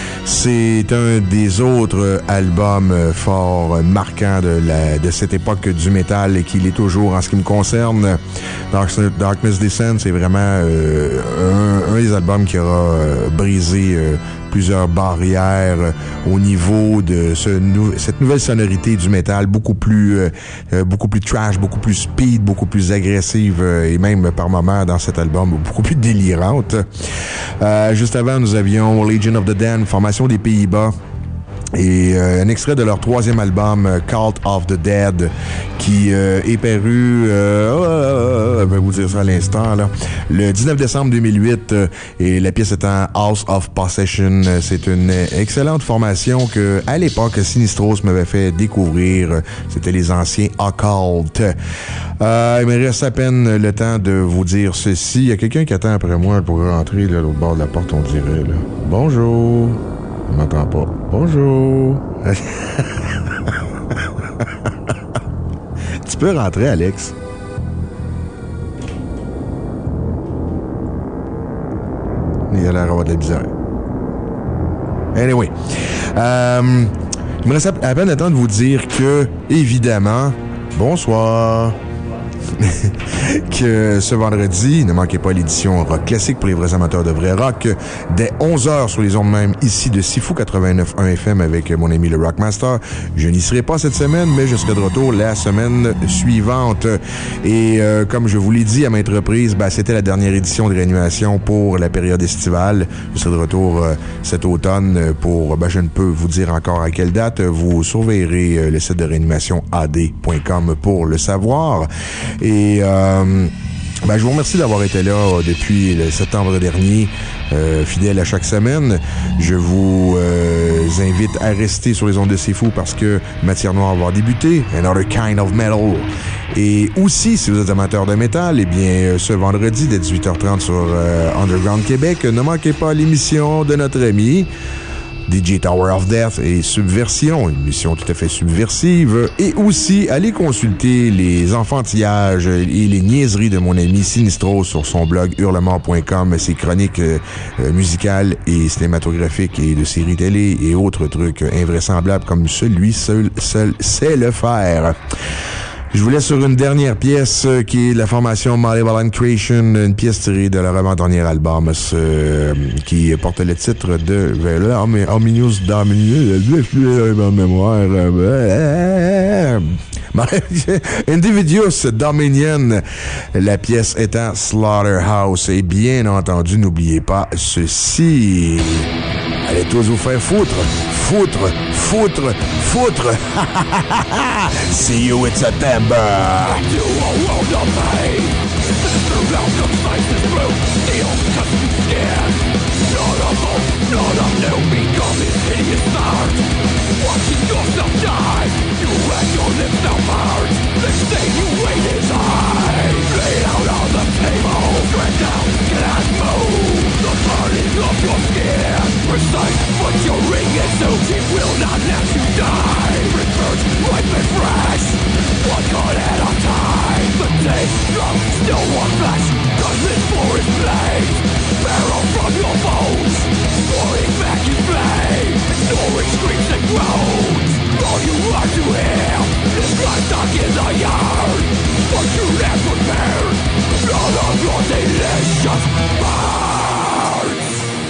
C'est un des autres albums fort marquants de, la, de cette époque du métal et qui l'est toujours en ce qui me concerne. Darkness Descends, c'est vraiment euh, un, un des albums qui aura euh, brisé euh, plusieurs barrières euh, au niveau de ce nou- cette nouvelle sonorité du métal, beaucoup plus euh, beaucoup plus trash, beaucoup plus speed, beaucoup plus agressive euh, et même par moments dans cet album beaucoup plus délirante. Euh, juste avant, nous avions Legion of the Damned, formation des Pays-Bas. Et euh, un extrait de leur troisième album, euh, Cult of the Dead, qui euh, est paru, euh, je vais vous dire ça à l'instant, là, le dix-neuf décembre deux mille huit, euh, et la pièce étant House of Possession. C'est une excellente formation que, à l'époque, Sinistros m'avait fait découvrir. C'était les anciens Occult. Euh, il me reste à peine le temps de vous dire ceci. Il y a quelqu'un qui attend après moi pour rentrer, là, l'autre bord de la porte, on dirait, là. Bonjour. Je m'entends pas. Bonjour. Tu peux rentrer, Alex. Il a l'air d'avoir de la bizarre. Anyway. Euh, Il me reste à peine le temps de vous dire que, évidemment, bonsoir. que ce vendredi, ne manquez pas l'édition Rock Classique pour les vrais amateurs de vrai rock, dès onze heures sur les ondes même ici de Sifu quatre-vingt-neuf point un F M avec mon ami le Rockmaster. Je n'y serai pas cette semaine, mais je serai de retour la semaine suivante. Et euh, comme je vous l'ai dit à maintes reprises, ben, c'était la dernière édition de Réanimation pour la période estivale. Je serai de retour euh, cet automne pour, ben, je ne peux vous dire encore à quelle date. Vous surveillerez euh, le site de réanimation a d point com pour le savoir. Et euh, ben, je vous remercie d'avoir été là depuis le septembre dernier, euh, fidèle à chaque semaine. Je vous euh, invite à rester sur les ondes de C'est Fou parce que Matière Noire va débuter, Another Kind of Metal. Et aussi, si vous êtes amateur de métal, eh bien, ce vendredi dès dix-huit heures trente sur euh, Underground Québec, ne manquez pas l'émission de notre ami D J Tower of Death et Subversion, une émission tout à fait subversive. Et aussi, allez consulter les enfantillages et les niaiseries de mon ami Sinistro sur son blog hurlement point com, ses chroniques euh, musicales et cinématographiques et de séries télé et autres trucs invraisemblables comme celui seul, seul sait le faire. Je vous laisse sur une dernière pièce euh, qui est la formation Malevolent Creation, une pièce tirée de leur avant-dernier album euh, qui porte le titre de Omnius Dominus en mémoire. Individuus Dominion, la pièce étant Slaughterhouse. Et bien entendu, n'oubliez pas ceci. Allez tous vous faire foutre, foutre, foutre, foutre. See you in September. Watching yourself die, you let your lips now burn. Next thing you wait is high. Laid out on the table, drag down, get out, move. The burning of your skin, precise what you're ringing, so she will not let you die. Reverse, ripe and fresh, one cut at a time. The taste of still warm flesh, gunless for his blade. Barrel from your bones, pouring back in flame. Snoring screams and groans. All you are to hear is blood stuck in the yard. But you have prepared all of your delicious birds.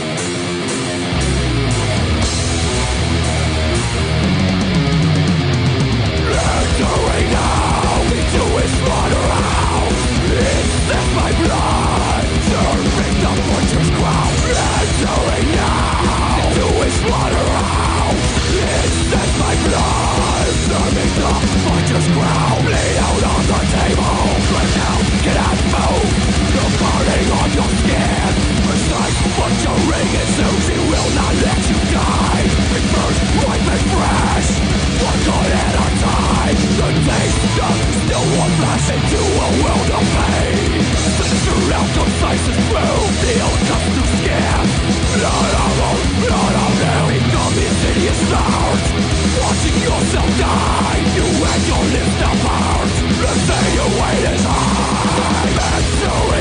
Entering now into his slaughterhouse. It's my blood, serving the butcher's crown. Entering now into his slaughterhouse. It's my blood, serving the butcher's crown. Laid out on the table, right now, get out, move. The burning of your skin, precise what you're ringing, so she will not let you die. It burns ripe and fresh, one cut at a time. The taste of still warm flesh into a world of pain. Sinister out-concise and true, feel cuts to skin. Blood of old, blood of them, become insidious stars. Watching yourself die, you and your lips now part. Let's say your weight is high. And so